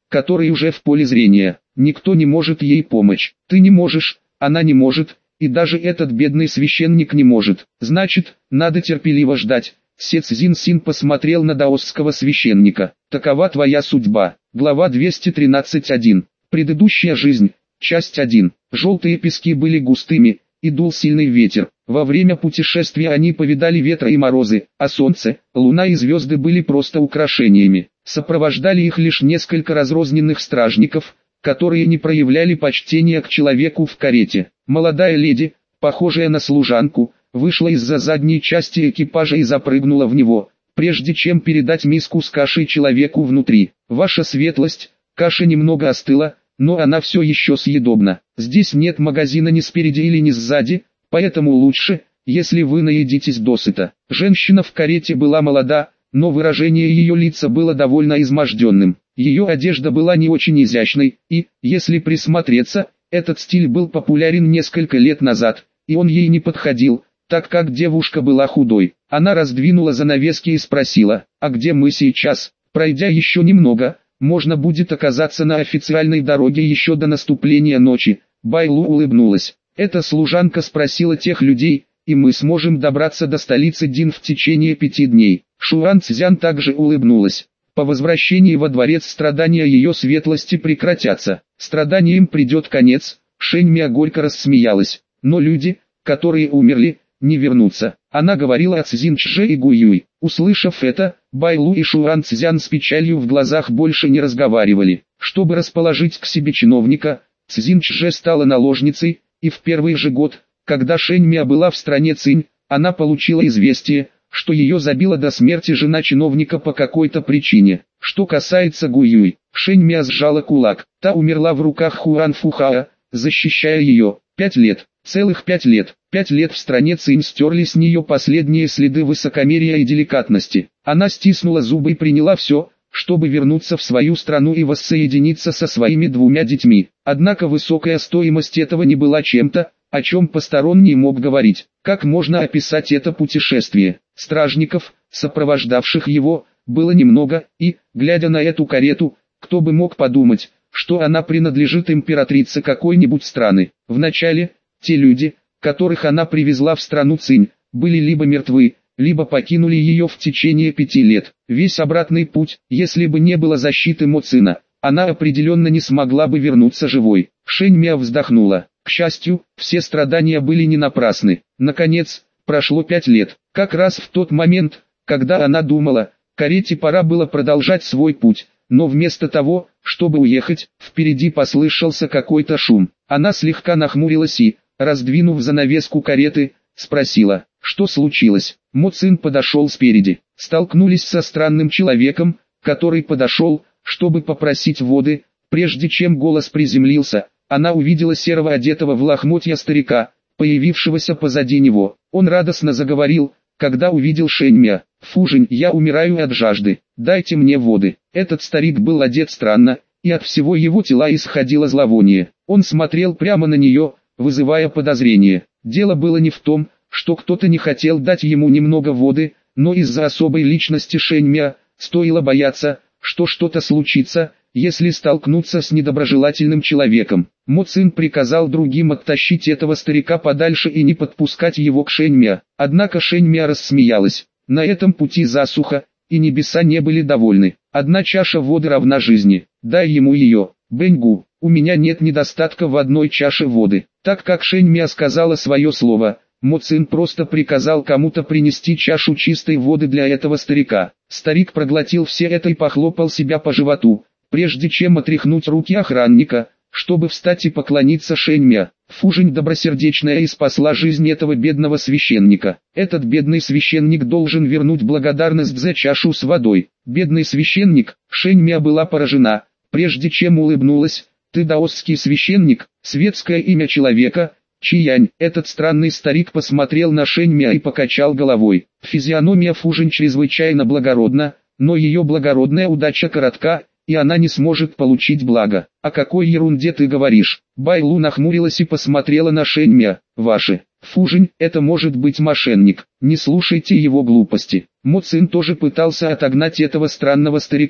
который уже в поле зрения. Никто не может ей помочь. Ты не можешь, она не может, и даже этот бедный священник не может. Значит, надо терпеливо ждать. Се Цзиньсин посмотрел на даосского священника. Такова твоя судьба. Глава двести тринадцать один. Предыдущая жизнь. Часть один. Желтые пески были густыми, и дул сильный ветер. Во время путешествия они повидали ветра и морозы, а солнце, луна и звезды были просто украшениями. Сопровождали их лишь несколько разрозненных стражников, которые не проявляли почтения к человеку в карете. Молодая леди, похожая на служанку, вышла из-за задней части экипажа и запрыгнула в него, прежде чем передать миску с кашей человеку внутри. «Ваша светлость, каша немного остыла, но она все еще съедобна. Здесь нет магазина ни спереди или ни сзади, поэтому лучше, если вы наедитесь досыта». Женщина в карете была молода, но выражение ее лица было довольно изможденным. Ее одежда была не очень изящной, и, если присмотреться, этот стиль был популярен несколько лет назад, и он ей не подходил, так как девушка была худой. Она раздвинула занавески и спросила: «А где мы сейчас?» Пройдя еще немного, можно будет оказаться на официальной дороге еще до наступления ночи. Байлу улыбнулась. Эта служанка спросила тех людей, и мы сможем добраться до столицы Дин в течение пяти дней. Шуан Цзян также улыбнулась. По возвращении во дворец страдания ее светлости прекратятся. Страданиям придет конец. Шэнь Мя горько рассмеялась. Но люди, которые умерли, не вернутся. Она говорила о Цзиньчже и Гуюй. Услышав это, Байлу и Шуан Цзян с печалью в глазах больше не разговаривали. Чтобы расположить к себе чиновника, Цзиньчже стала наложницей, и в первый же год, когда Шэнь Мя была в стране Цинь, она получила известие, что ее забила до смерти жена чиновника по какой-то причине. Что касается Гуюй, Шэнь Мя сжала кулак. Та умерла в руках Хуан Фухаа, защищая ее. Пять лет. Целых пять лет. Пять лет в стране Цинь стерли с нее последние следы высокомерия и деликатности. Она стиснула зубы и приняла все, чтобы вернуться в свою страну и воссоединиться со своими двумя детьми. Однако высокая стоимость этого не была чем-то, о чем посторонний мог говорить. Как можно описать это путешествие? Стражников, сопровождавших его, было немного, и, глядя на эту карету, кто бы мог подумать, что она принадлежит императрице какой-нибудь страны. Вначале, те люди, которых она привезла в страну Цинь, были либо мертвы, либо покинули ее в течение пяти лет. Весь обратный путь, если бы не было защиты Мо Цина, она определенно не смогла бы вернуться живой. Шэнь Мя вздохнула. К счастью, все страдания были не напрасны. Наконец, прошло пять лет. Как раз в тот момент, когда она думала, карете пора было продолжать свой путь, но вместо того, чтобы уехать, впереди послышался какой-то шум. Она слегка нахмурилась и, раздвинув занавеску кареты, спросила: «Что случилось?» Мо Цин подошел спереди. Столкнулись со странным человеком, который подошел, чтобы попросить воды. Прежде чем голос приземлился, она увидела серого одетого в лохмотья старика, появившегося позади него. Он радостно заговорил, когда увидел Шэнь Мя. «Фужень, я умираю от жажды, дайте мне воды». Этот старик был одет странно, и от всего его тела исходило зловоние. Он смотрел прямо на нее, вызывая подозрение. Дело было не в том, что кто-то не хотел дать ему немного воды, но из-за особой личности Шэнь Мя, стоило бояться, что что-то случится, если столкнуться с недоброжелательным человеком. Мо Цин приказал другим оттащить этого старика подальше и не подпускать его к Шэнь Мя. Однако Шэнь Мя рассмеялась. На этом пути засуха, и небеса не были довольны. Одна чаша воды равна жизни. Дай ему ее. Бэньгу, у меня нет недостатка в одной чаше воды. Так как Шэнь Мя сказала свое слово, Мо Цин просто приказал кому-то принести чашу чистой воды для этого старика. Старик проглотил все это и похлопал себя по животу, прежде чем отряхнуть руки охранника, чтобы встать и поклониться Шэнь Мя. Фужень добросердечная и спасла жизнь этого бедного священника. Этот бедный священник должен вернуть благодарность за чашу с водой. Бедный священник, Шэнь Мя была поражена, прежде чем улыбнулась. Ты даосский священник, светское имя человека. Чиянь, этот странный старик посмотрел на Шэнь Мя и покачал головой. Физиономия Фужень чрезвычайно благородна, но ее благородная удача коротка, и она не сможет получить благо. О какой ерунде ты говоришь? Байлу нахмурилась и посмотрела на Шэнь Мя. Ваши. Фужень, это может быть мошенник. Не слушайте его глупости. Мо Цин тоже пытался отогнать этого странного старика.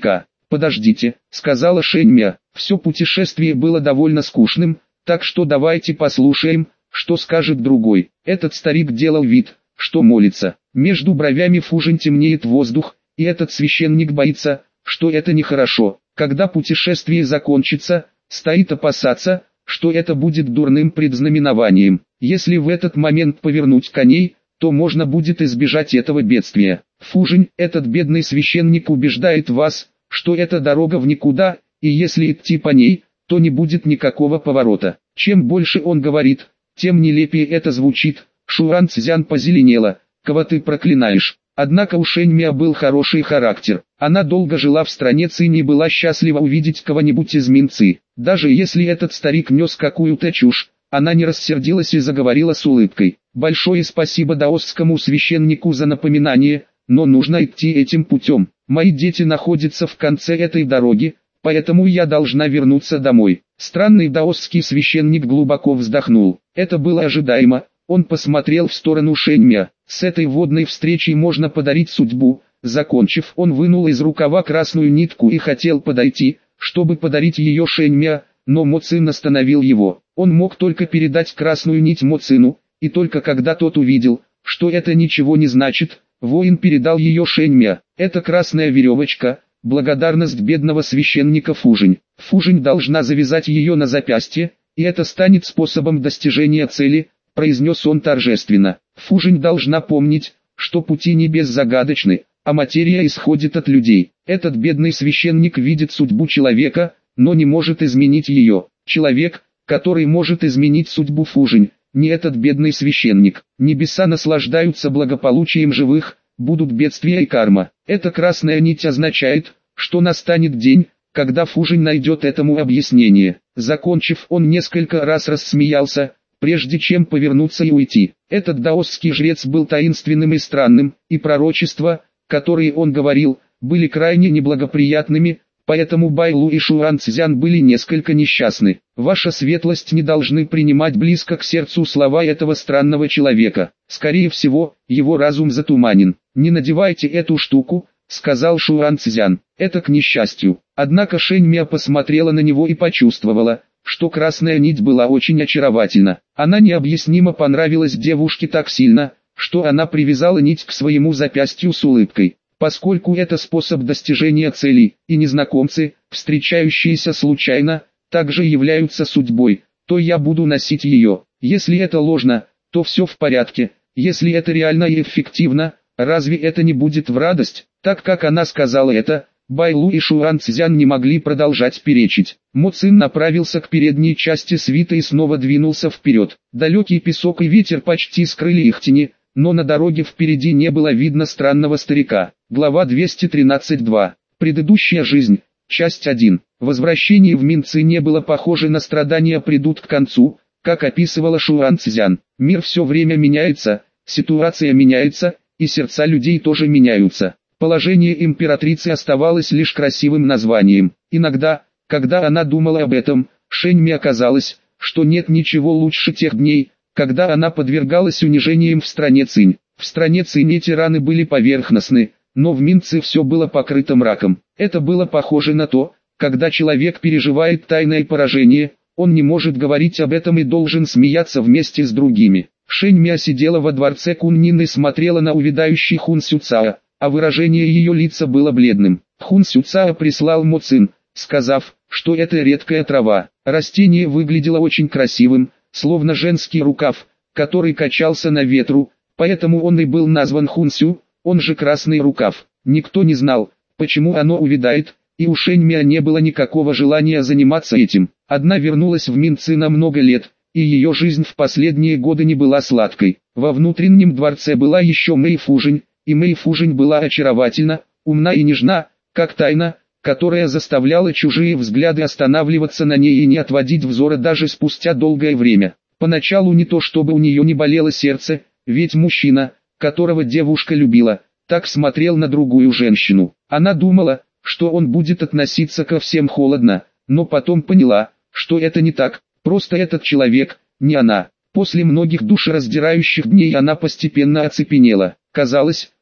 «Подождите», — сказала Шэньмя, — «все путешествие было довольно скучным, так что давайте послушаем, что скажет другой». Этот старик делал вид, что молится. Между бровями Фужинь темнеет воздух, и этот священник боится, что это нехорошо. Когда путешествие закончится, стоит опасаться, что это будет дурным предзнаменованием. Если в этот момент повернуть коней, то можно будет избежать этого бедствия. Фужинь, этот бедный священник убеждает вас, что это дорога в никуда, и если идти по ней, то не будет никакого поворота. Чем больше он говорит, тем нелепее это звучит. Шуан Цзян позеленела. «Кого ты проклинаешь?» Однако у Шэньмя был хороший характер. Она долго жила в стране Цинь и была счастлива увидеть кого-нибудь из Минцы. Даже если этот старик нес какую-то чушь, она не рассердилась и заговорила с улыбкой. «Большое спасибо даосскому священнику за напоминание, но нужно идти этим путем. Мои дети находятся в конце этой дороги, поэтому я должна вернуться домой». Странный даосский священник глубоко вздохнул. Это было ожидаемо. Он посмотрел в сторону Шэньмя. С этой водной встречей можно подарить судьбу. Закончив, он вынул из рукава красную нитку и хотел подойти, чтобы подарить ее Шэньмя, но Мо Цин остановил его. Он мог только передать красную нить Мо Цину, и только когда тот увидел, что это ничего не значит, воин передал ее Шэньмя. Это красная веревочка, благодарность бедного священника Фужинь. Фужинь должна завязать ее на запястье, и это станет способом достижения цели, произнес он торжественно. Фужинь должна помнить, что пути небес загадочны, а материя исходит от людей. Этот бедный священник видит судьбу человека, но не может изменить ее. Человек, который может изменить судьбу Фужинь, не этот бедный священник. Небеса наслаждаются благополучием живых, будут бедствия и карма. Эта красная нить означает, что настанет день, когда Фужинь найдет этому объяснение. Закончив, он несколько раз рассмеялся, прежде чем повернуться и уйти. Этот даосский жрец был таинственным и странным, и пророчества, которые он говорил, были крайне неблагоприятными, поэтому Байлу и Шуан Цзян были несколько несчастны. Ваша светлость не должны принимать близко к сердцу слова этого странного человека. Скорее всего, его разум затуманен. Не надевайте эту штуку, сказал Шуан Цзян. Это к несчастью. Однако Шэньмя посмотрела на него и почувствовала, что красная нить была очень очаровательна. Она необъяснимо понравилась девушке так сильно, что она привязала нить к своему запястью с улыбкой. Поскольку это способ достижения целей, и незнакомцы, встречающиеся случайно, также являются судьбой, то я буду носить ее. Если это ложно, то все в порядке. Если это реально и эффективно, разве это не будет в радость? Так как она сказала это, Байлу и Шуан Цзян не могли продолжать перечить. Мо Цин направился к передней части свита и снова двинулся вперед. Далекий песок и ветер почти скрыли их тени, но на дороге впереди не было видно странного старика. Глава двести тринадцать два. Предыдущая жизнь. Часть один. Возвращение в Минцы не было похоже на страдания придут к концу, как описывала Шуан Цзян. Мир все время меняется, ситуация меняется, и сердца людей тоже меняются. Положение императрицы оставалось лишь красивым названием. Иногда, когда она думала об этом, Шэньме оказалось, что нет ничего лучше тех дней, когда она подвергалась унижениям в стране Цинь. В стране Цинь эти раны были поверхностны, но в Минце все было покрыто мраком. Это было похоже на то, когда человек переживает тайное поражение, он не может говорить об этом и должен смеяться вместе с другими. Шэньме сидела во дворце Куннин и смотрела на увядающий Хун Сюцао, а выражение ее лица было бледным. Хун Сюцао прислал Мо Цин, сказав, что это редкая трава. Растение выглядело очень красивым, словно женский рукав, который качался на ветру, поэтому он и был назван Хунсю, он же красный рукав. Никто не знал, почему оно увядает, и у Шэньме не было никакого желания заниматься этим. Одна вернулась в Минцы на много лет, и ее жизнь в последние годы не была сладкой. Во внутреннем дворце была еще Мэй Фужинь, и Мэй Фужинь была очаровательна, умна и нежна, как тайна, которая заставляла чужие взгляды останавливаться на ней и не отводить взора даже спустя долгое время. Поначалу не то чтобы у нее не болело сердце, ведь мужчина, которого девушка любила, так смотрел на другую женщину. Она думала, что он будет относиться ко всем холодно, но потом поняла, что это не так, просто этот человек, не она. После многих душераздирающих дней она постепенно оцепенела. Казалось,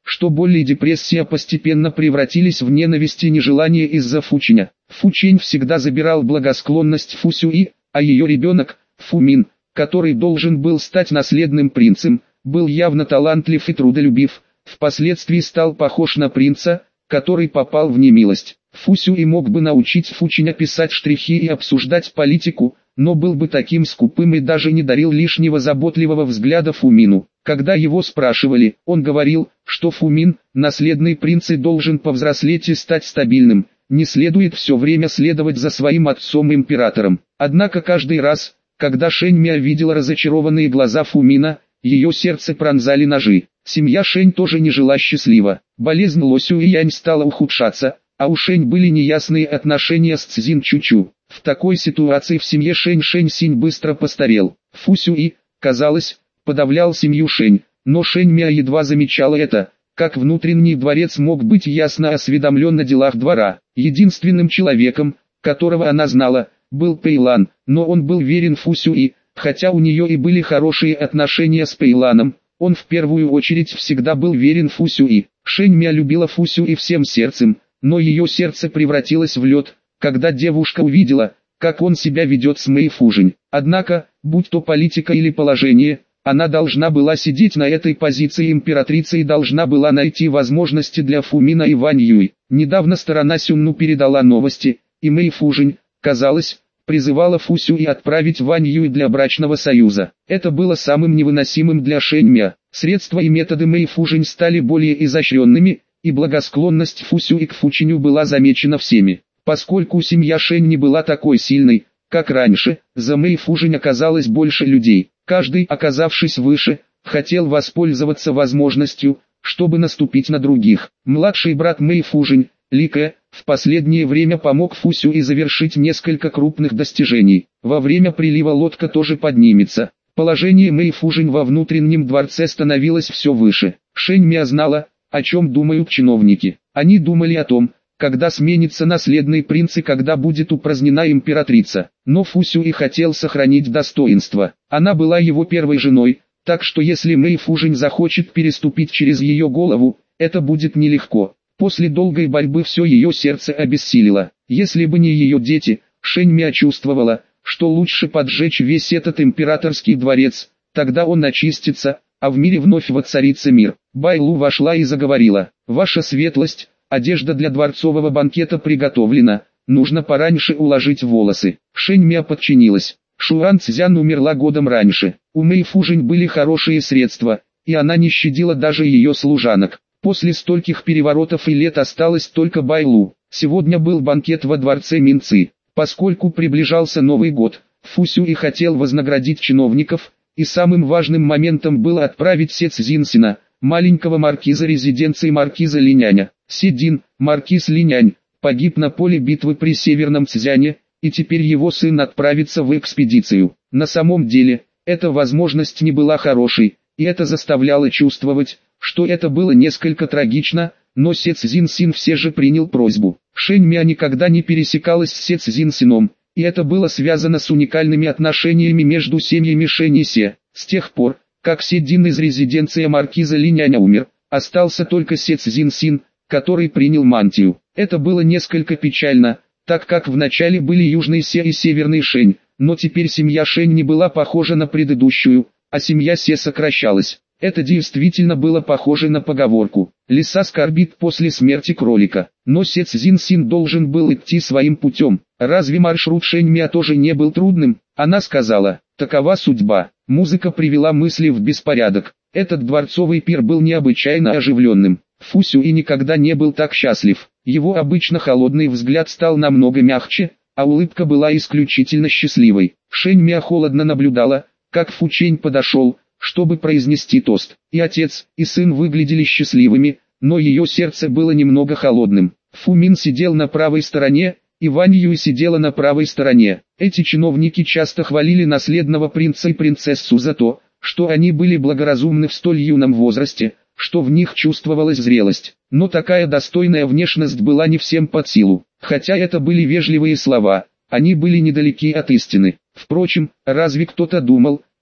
что боль и депрессия постепенно превратились в ненависть и нежелание из-за Фучиня. Фучень всегда забирал благосклонность Фусюи, а ее ребенок, Фумин, который должен был стать наследным принцем, был явно талантлив и трудолюбив, впоследствии стал похож на принца, который попал в немилость. Фусюи мог бы научить Фучиня писать штрихи и обсуждать политику, но был бы таким скупым и даже не дарил лишнего заботливого взгляда Фумину. Когда его спрашивали, он говорил, что Фумин, наследный принц, и должен повзрослеть и стать стабильным, не следует все время следовать за своим отцом-императором. Однако каждый раз, когда Шэньмя видела разочарованные глаза Фумина, ее сердце пронзали ножи. Семья Шэнь тоже не жила счастливо. Болезнь Ло Сюэянь стала ухудшаться, а у Шэнь были неясные отношения с Цзин Чучу. В такой ситуации в семье Шэнь Шэнь Синь быстро постарел. Фу Сюи, казалось, подавлял семью Шэнь, но Шэнь Мя едва замечала это, как внутренний дворец мог быть ясно осведомлен о делах двора. Единственным человеком, которого она знала, был Пэйлан, но он был верен Фу Сюи, хотя у нее и были хорошие отношения с Пэйланом. Он в первую очередь всегда был верен Фу Сюи. Шэнь Мя любила Фу Сюи всем сердцем, но ее сердце превратилось в лед, когда девушка увидела, как он себя ведет с Мэй Фужень. Однако, будь то политика или положение, она должна была сидеть на этой позиции императрицы и должна была найти возможности для Фумина и Вань Юй. Недавно сторона Сюнну передала новости, и Мэй Фужень, казалось, призывала Фу Сюи отправить Вань Юй для брачного союза. Это было самым невыносимым для Шэнь Мя. Средства и методы Мэй Фужень стали более изощренными, и благосклонность Фу Сюи к Фучиню была замечена всеми. Поскольку семья Шэнь не была такой сильной, как раньше, за Мэй Фужень оказалось больше людей. Каждый, оказавшись выше, хотел воспользоваться возможностью, чтобы наступить на других. Младший брат Мэй Фужень, Ли Кэ, в последнее время помог Фу Сюи завершить несколько крупных достижений. Во время прилива лодка тоже поднимется. Положение Мэй Фужень во внутреннем дворце становилось все выше. Шэнь Мя знала, о чем думают чиновники. Они думали о том, когда сменится наследный принц и когда будет упразднена императрица. Но Фу Сюи хотел сохранить достоинство. Она была его первой женой, так что если Мэй Фужень захочет переступить через ее голову, это будет нелегко. После долгой борьбы все ее сердце обессилило. Если бы не ее дети, Шэнь Мя чувствовала, что лучше поджечь весь этот императорский дворец, тогда он очистится, а в мире вновь воцарится мир. Байлу вошла и заговорила: «Ваша светлость, одежда для дворцового банкета приготовлена, нужно пораньше уложить волосы». Шэнь Мя подчинилась. Шуан Цзян умерла годом раньше. У Мэй Фужень были хорошие средства, и она не щадила даже ее служанок. После стольких переворотов и лет осталось только Байлу. Сегодня был банкет во дворце Минцы. Поскольку приближался Новый год, Фу Сюи хотел вознаградить чиновников, и самым важным моментом было отправить Се Цзинсина, маленького маркиза резиденции маркиза Линяня. Седин, маркиз Линянь, погиб на поле битвы при Северном Цзяне, и теперь его сын отправится в экспедицию. На самом деле, эта возможность не была хорошей, и это заставляло чувствовать, что это было несколько трагично, но Се Цзинсин все же принял просьбу. Шэнь Мя никогда не пересекалась с Се Цзинсином, и это было связано с уникальными отношениями между семьями Шэнь и Се. С тех пор, как Седин из резиденции маркиза Линяня умер, остался только Се Цзинсин, который принял мантию. Это было несколько печально, так как вначале были Южный Се и Северный Шэнь, но теперь семья Шэнь не была похожа на предыдущую, а семья Се сокращалась. Это действительно было похоже на поговорку: «Лиса скорбит после смерти кролика». Но Се Цзинсин должен был идти своим путем. Разве маршрут Шэнь Мя тоже не был трудным? Она сказала: «Такова судьба». Музыка привела мысли в беспорядок. Этот дворцовый пир был необычайно оживленным. Фу Сюи никогда не был так счастлив. Его обычно холодный взгляд стал намного мягче, а улыбка была исключительно счастливой. Шэнь Мя холодно наблюдала, как Фу Чэнь подошел, чтобы произнести тост. И отец, и сын выглядели счастливыми, но ее сердце было немного холодным. Фу Мин сидел на правой стороне, и Вань Юй сидела на правой стороне. Эти чиновники часто хвалили наследного принца и принцессу за то, что они были благоразумны в столь юном возрасте, что в них чувствовалась зрелость. Но такая достойная внешность была не всем под силу. Хотя это были вежливые слова, они были недалеки от истины. Впрочем, разве кто-то думал,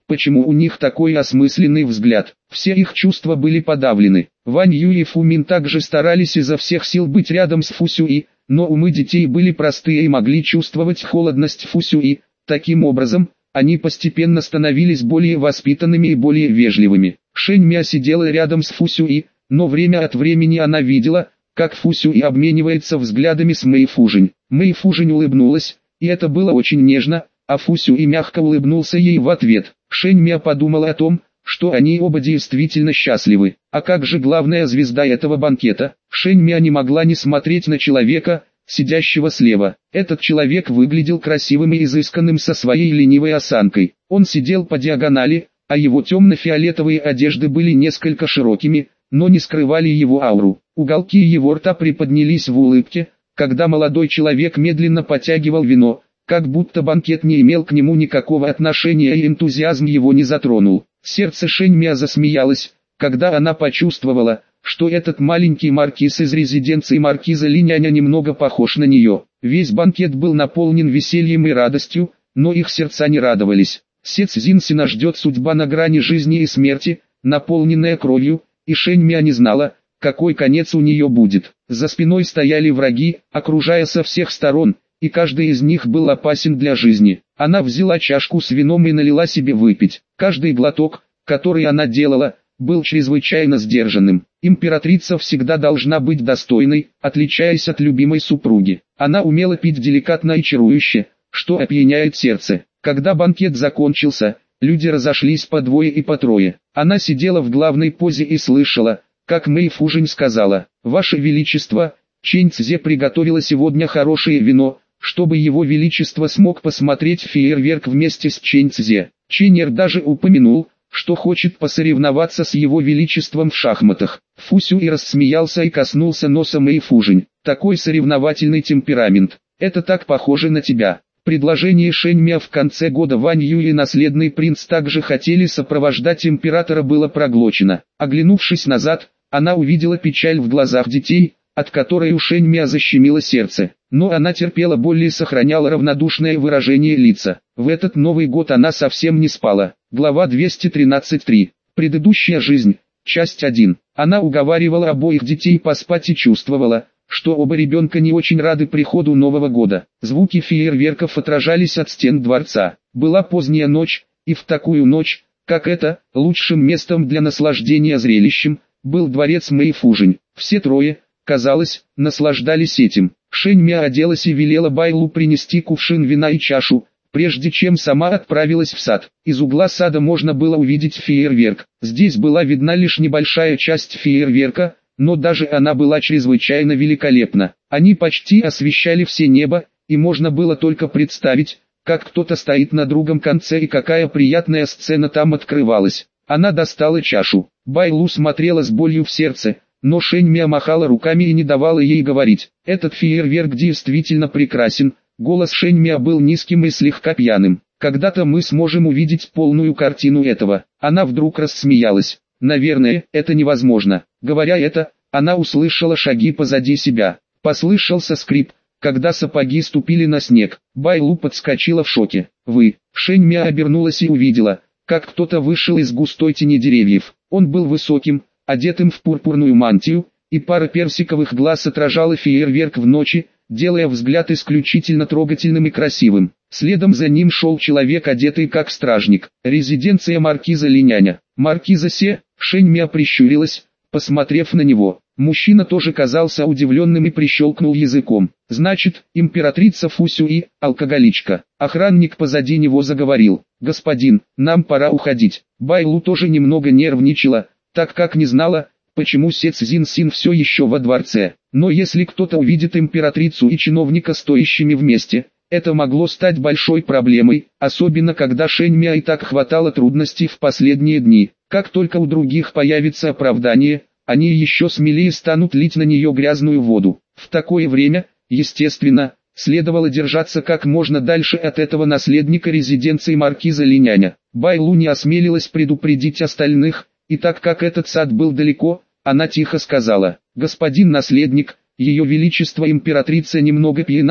почему у них такой осмысленный взгляд. Все их чувства были подавлены. Вань Юй и Фу Мин также старались изо всех сил быть рядом с Фу Сюи, но умы детей были простые и могли чувствовать холодность Фу Сюи. Таким образом, они постепенно становились более воспитанными и более вежливыми. Шэнь Мя сидела рядом с Фу Сюи, но время от времени она видела, как Фу Сюи обменивается взглядами с Мэй Фужень. Мэй Фужень улыбнулась, и это было очень нежно, а Фу Сюи мягко улыбнулся ей в ответ. Шэнь Мя подумала о том, что они оба действительно счастливы. А как же главная звезда этого банкета? Шэнь Мя не могла не смотреть на человека, сидящего слева. Этот человек выглядел красивым и изысканным со своей ленивой осанкой. Он сидел по диагонали, а его темно-фиолетовые одежды были несколько широкими, но не скрывали его ауру. Уголки его рта приподнялись в улыбке, когда молодой человек медленно потягивал вино, как будто банкет не имел к нему никакого отношения и энтузиазм его не затронул. Сердце Шэнь Мя засмеялось, когда она почувствовала, что этот маленький маркиз из резиденции маркиза Линяня немного похож на нее. Весь банкет был наполнен весельем и радостью, но их сердца не радовались. Се Цзиньсина ждет судьба на грани жизни и смерти, наполненная кровью, и Шэнь Мя не знала, какой конец у нее будет. За спиной стояли враги, окружая со всех сторон, и каждый из них был опасен для жизни. Она взяла чашку с вином и налила себе выпить. Каждый глоток, который она делала, был чрезвычайно сдержанным. Императрица всегда должна быть достойной, отличаясь от любимой супруги. Она умела пить деликатно и чарующе, что опьяняет сердце. Когда банкет закончился, люди разошлись по двое и по трое. Она сидела в главной позе и слышала, как Мэй Фужень сказала: «Ваше Величество, Чэнь Цзе приготовила сегодня хорошее вино, чтобы его величество смог посмотреть фейерверк вместе с Чэнь Цзе». Чэньер даже упомянул, что хочет посоревноваться с его величеством в шахматах. Фу Сюи рассмеялся и коснулся носа Мэй Фужень. «Такой соревновательный темперамент, это так похоже на тебя». Предложение Шэнь Мя в конце года Вань Юй и наследный принц также хотели сопровождать императора было проглочено. Оглянувшись назад, она увидела печаль в глазах детей, от которой у Шэнь Мя защемило сердце. Но она терпела боль и сохраняла равнодушное выражение лица. В этот Новый год она совсем не спала. Глава двести тринадцать три. Предыдущая жизнь. Часть один. Она уговаривала обоих детей поспать и чувствовала, что оба ребенка не очень рады приходу Нового года. Звуки фейерверков отражались от стен дворца. Была поздняя ночь, и в такую ночь, как эта, лучшим местом для наслаждения зрелищем, был дворец Мэй Фужень. Все трое, казалось, наслаждались этим. Шэнь Мя оделась и велела Байлу принести кувшин вина и чашу, прежде чем сама отправилась в сад. Из угла сада можно было увидеть фейерверк. Здесь была видна лишь небольшая часть фейерверка, но даже она была чрезвычайно великолепна. Они почти освещали все небо, и можно было только представить, как кто-то стоит на другом конце и какая приятная сцена там открывалась. Она достала чашу. Байлу смотрела с болью в сердце, но Шэнь Мя махала руками и не давала ей говорить. Этот фейерверк действительно прекрасен. Голос Шэнь Мя был низким и слегка пьяным. Когда-то мы сможем увидеть полную картину этого. Она вдруг рассмеялась. Наверное, это невозможно. Говоря это, она услышала шаги позади себя. Послышался скрип, когда сапоги ступили на снег. Байлу подскочила в шоке. «Вы!» Шэнь Мя обернулась и увидела, как кто-то вышел из густой тени деревьев. Он был высоким, одетым в пурпурную мантию, и пара персиковых глаз отражала фейерверк в ночи, делая взгляд исключительно трогательным и красивым. Следом за ним шел человек, одетый как стражник. Резиденция маркиза Линяня. Маркиза Се. Шэнь Мя прищурилась, посмотрев на него. Мужчина тоже казался удивленным и прищелкнул языком. «Значит, императрица Фу Сюи, алкоголичка». Охранник позади него заговорил. «Господин, нам пора уходить». Байлу тоже немного нервничала, так как не знала, почему Се Цзиньсин все еще во дворце. Но если кто-то увидит императрицу и чиновника стоящими вместе, это могло стать большой проблемой, особенно когда Шэнь Мя и так хватало трудностей в последние дни. Как только у других появится оправдание, они еще смелее станут лить на нее грязную воду. В такое время, естественно, следовало держаться как можно дальше от этого наследника резиденции маркиза Линяня. Байлу не осмелилась предупредить остальных, и так как этот сад был далеко, она тихо сказала: «Господин наследник, ее величество императрица немного пьяна,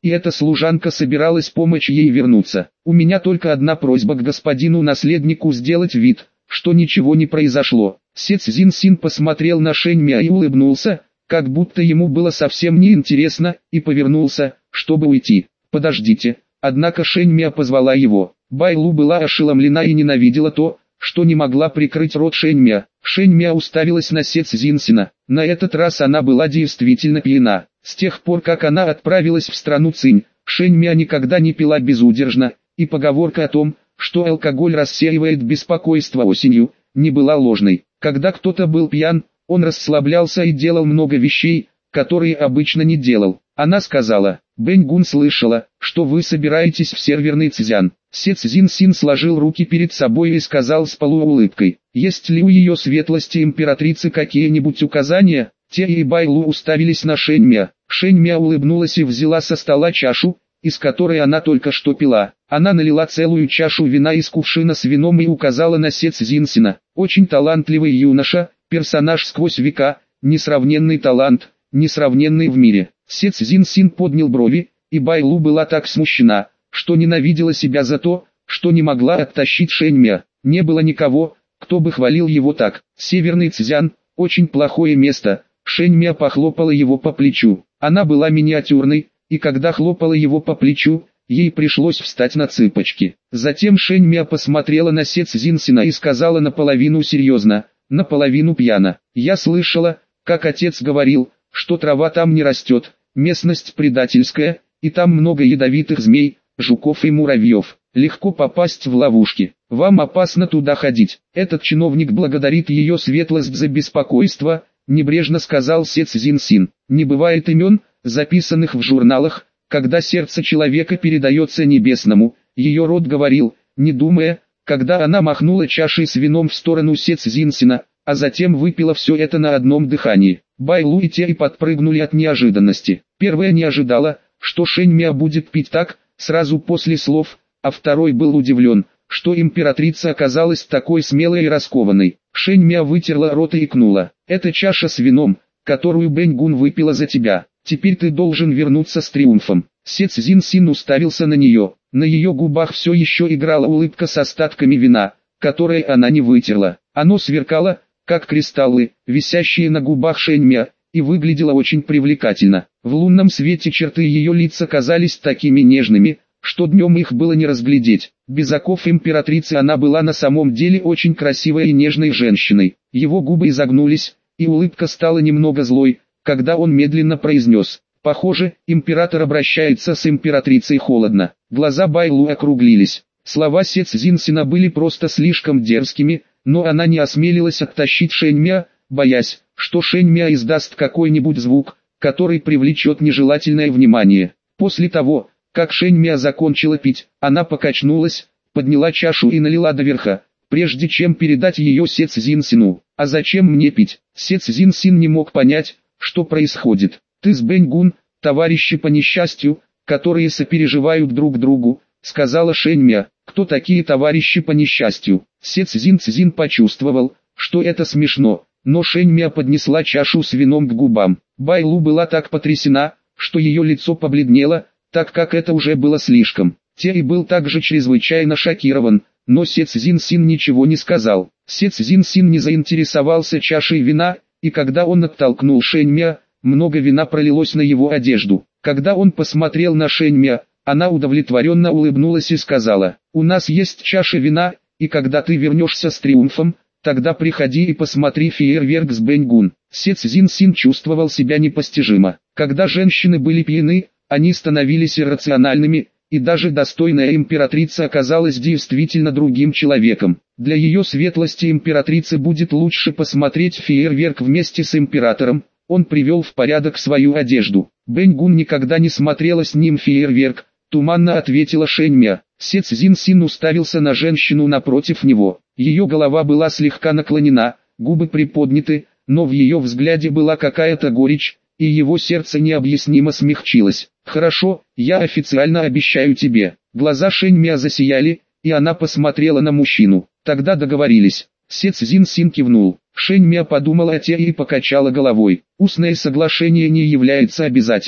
и эта служанка собиралась помочь ей вернуться. У меня только одна просьба к господину наследнику: сделать вид, что ничего не произошло. Се Цзиньсин посмотрел на Шэнь Мя и улыбнулся, как будто ему было совсем неинтересно, и повернулся, чтобы уйти. «Подождите». Однако Шэнь Мя позвала его. Байлу была ошеломлена и ненавидела то, что не могла прикрыть рот Шэнь Мя. Шэнь Мя уставилась на Се Цзиньсина. На этот раз она была действительно пьяна. С тех пор, как она отправилась в страну Цинь, Шэнь Мя никогда не пила безудержно, и поговорка о том, что алкоголь рассеивает беспокойство осенью, не была ложной. Когда кто-то был пьян, он расслаблялся и делал много вещей, которые обычно не делал. Она сказала: «Бэнь Гун слышала, что вы собираетесь в Северный Цзян». Се Цзиньсин сложил руки перед собой и сказал с полуулыбкой: «Есть ли у ее светлости императрицы какие-нибудь указания?» Те и Байлу уставились на Шэнь Мя. Шэнь Мя улыбнулась и взяла со стола чашу, из которой она только что пила. Она налила целую чашу вина из кувшина с вином и указала на Се Цзиньсина. Очень талантливый юноша, персонаж сквозь века, несравненный талант, несравненный в мире. Се Цзиньсин поднял брови, и Байлу была так смущена, что ненавидела себя за то, что не могла оттащить Шэнь Мя. Не было никого, кто бы хвалил его так. Северный Цзян – очень плохое место. Шэнь Мя похлопала его по плечу. Она была миниатюрной, и когда хлопала его по плечу, ей пришлось встать на цыпочки. Затем Шэнь Мя посмотрела на Се Цзиньсина и сказала наполовину серьезно, наполовину пьяно: «Я слышала, как отец говорил, что трава там не растет, местность предательская, и там много ядовитых змей, жуков и муравьев. Легко попасть в ловушки. Вам опасно туда ходить». «Этот чиновник благодарит ее светлость за беспокойство», — небрежно сказал Се Цзиньсин. «Не бывает имен, записанных в журналах, когда сердце человека передается небесному», — ее род говорил, не думая, когда она махнула чашей с вином в сторону Се Цзиньсина, а затем выпила все это на одном дыхании. Байлу и Те подпрыгнули от неожиданности. Первая не ожидала, что Шэнь Мя будет пить так, сразу после слов, а второй был удивлен, что императрица оказалась такой смелой и раскованной. Шэнь Мя вытерла рот и икнула. «Это чаша с вином, которую Бэнь Гун выпила за тебя. Теперь ты должен вернуться с триумфом». Се Цзиньсин уставился на нее. На ее губах все еще играла улыбка с остатками вина, которые она не вытерла. Оно сверкало, как кристаллы, висящие на губах Шэнь Мя, и выглядело очень привлекательно. В лунном свете черты ее лица казались такими нежными, что днем их было не разглядеть. Без оков императрицы она была на самом деле очень красивой и нежной женщиной. Его губы изогнулись, и улыбка стала немного злой, когда он медленно произнес: «Похоже, император обращается с императрицей холодно». Глаза Байлу округлились. Слова Се Цзиньсина были просто слишком дерзкими, но она не осмелилась оттащить Шэнь Мя, боясь, что Шэнь Мя издаст какой-нибудь звук, который привлечет нежелательное внимание. После того, как Шэнь Мя закончила пить, она покачнулась, подняла чашу и налила доверха, прежде чем передать ее Се Цзиньсину. «А зачем мне пить?» Се Цзиньсин не мог понять, что происходит. «Ты с Бэнь Гун, товарищи по несчастью, которые сопереживают друг другу», — сказала Шэнь Мя. «Кто такие товарищи по несчастью?» Се Цзиньсин почувствовал, что это смешно, но Шэнь Мя поднесла чашу с вином к губам. Байлу была так потрясена, что ее лицо побледнело, так как это уже было слишком. Те и был также чрезвычайно шокирован, но Се Цзиньсин ничего не сказал. Се Цзиньсин не заинтересовался чашей вина, и когда он оттолкнул Шэнь Мя, много вина пролилось на его одежду. Когда он посмотрел на Шэнь Мя, она удовлетворенно улыбнулась и сказала: «У нас есть чаша вина, и когда ты вернешься с триумфом, тогда приходи и посмотри фейерверк с Бэнь Гун». Се Цзиньсин чувствовал себя непостижимо. Когда женщины были пьяны, они становились иррациональными, и даже достойная императрица оказалась действительно другим человеком. Для ее светлости императрицы будет лучше посмотреть фейерверк вместе с императором. Он привел в порядок свою одежду. Бэнь Гун никогда не смотрела с ним фейерверк, туманно ответила Шэнь Мя. Се Цзиньсин уставился на женщину напротив него. Ее голова была слегка наклонена, губы приподняты, но в ее взгляде была какая-то горечь, и его сердце необъяснимо смягчилось. «Хорошо, я официально обещаю тебе». Глаза Шэнь Мя засияли, и она посмотрела на мужчину. «Тогда договорились». Се Цзиньсин кивнул. Шэнь Мя подумала о Те и покачала головой. Устное соглашение не является обязательным.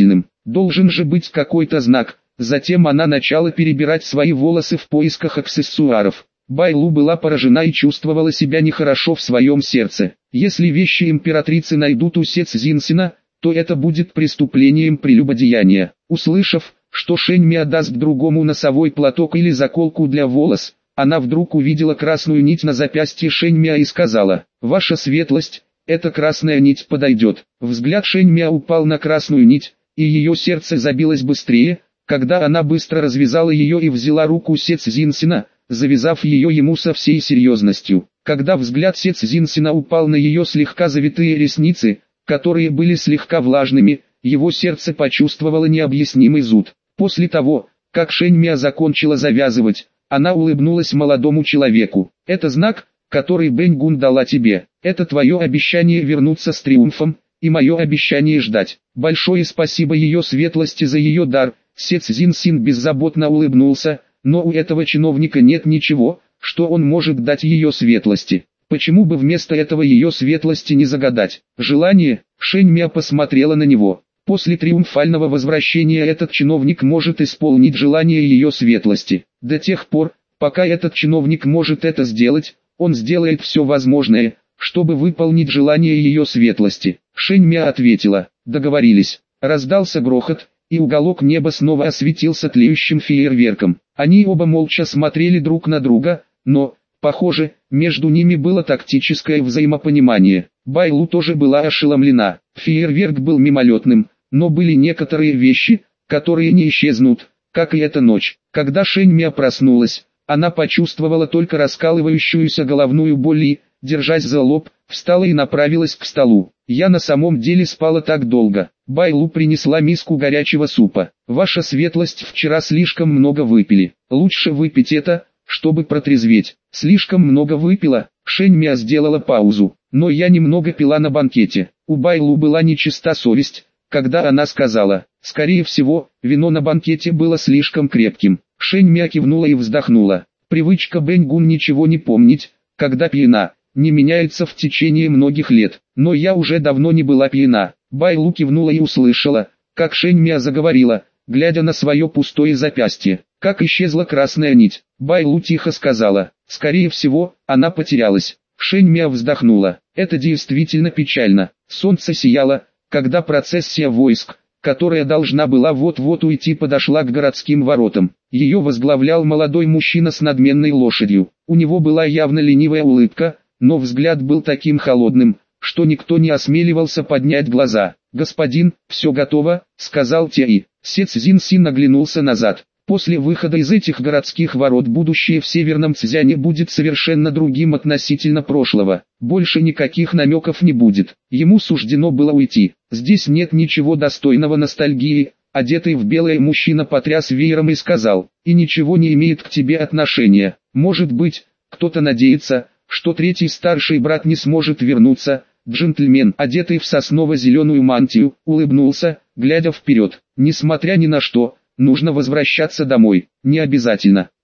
Должен же быть какой-то знак. Затем она начала перебирать свои волосы в поисках аксессуаров. Байлу была поражена и чувствовала себя нехорошо в своем сердце. Если вещи императрицы найдут у Се Цзиньсина, то это будет преступлением прелюбодеяния. Услышав, что Шэньмя даст другому носовой платок или заколку для волос, она вдруг увидела красную нить на запястье Шэньмя и сказала: «Ваша светлость, эта красная нить подойдет». Взгляд Шэньмя упал на красную нить, и ее сердце забилось быстрее, когда она быстро развязала ее и взяла руку Се Цзиньсина, завязав ее ему со всей серьезностью. Когда взгляд Се Цзиньсина упал на ее слегка завитые ресницы, которые были слегка влажными, его сердце почувствовало необъяснимый зуд. После того, как Шэньмя закончила завязывать, она улыбнулась молодому человеку. «Это знак, который Бэньгун дала тебе. Это твое обещание вернуться с триумфом, и мое обещание ждать. Большое спасибо ее светлости за ее дар». Се Цзиньсин беззаботно улыбнулся, но у этого чиновника нет ничего, что он может дать ее светлости. Почему бы вместо этого ее светлости не загадать желание? Шэньмя посмотрела на него. После триумфального возвращения этот чиновник может исполнить желание ее светлости. До тех пор, пока этот чиновник может это сделать, он сделает все возможное, чтобы выполнить желание ее светлости. Шэньмя ответила: «Договорились». Раздался грохот, и уголок неба снова осветился тлеющим фейерверком. Они оба молча смотрели друг на друга, но, похоже, между ними было тактическое взаимопонимание. Байлу тоже была ошеломлена. Фейерверк был мимолетным, но были некоторые вещи, которые не исчезнут, как и эта ночь. Когда Шэньмя проснулась, она почувствовала только раскалывающуюся головную боль и, держась за лоб, встала и направилась к столу. «Я на самом деле спала так долго». Байлу принесла миску горячего супа. «Ваша светлость вчера слишком много выпили. Лучше выпить это, чтобы протрезветь». «Слишком много выпила?» Шэньмя сделала паузу. «Но я немного пила на банкете». У Байлу была нечиста совесть, когда она сказала: «Скорее всего, вино на банкете было слишком крепким». Шэньмя кивнула и вздохнула. Привычка Бэньгун ничего не помнить, когда пьяна, не меняется в течение многих лет. Но я уже давно не была пьяна. Байлу кивнула и услышала, как Шэньмя заговорила, глядя на свое пустое запястье. Как исчезла красная нить. Байлу тихо сказала: «Скорее всего, она потерялась». Шэньмя вздохнула. «Это действительно печально». Солнце сияло, когда процессия войск, которая должна была вот-вот уйти, подошла к городским воротам. Ее возглавлял молодой мужчина с надменной лошадью. У него была явно ленивая улыбка, но взгляд был таким холодным, что никто не осмеливался поднять глаза. «Господин, все готово», — сказал Тяи. Се Цзиньсин оглянулся назад. После выхода из этих городских ворот будущее в Северном Цзяне будет совершенно другим относительно прошлого. Больше никаких намеков не будет. Ему суждено было уйти. Здесь нет ничего достойного ностальгии. Одетый в белое мужчина потряс веером и сказал: «И ничего не имеет к тебе отношения. Может быть, кто-то надеется, что третий старший брат не сможет вернуться». Джентльмен, одетый в сосново-зеленую мантию, улыбнулся, глядя вперед. «Несмотря ни на что, нужно возвращаться домой. Не обязательно.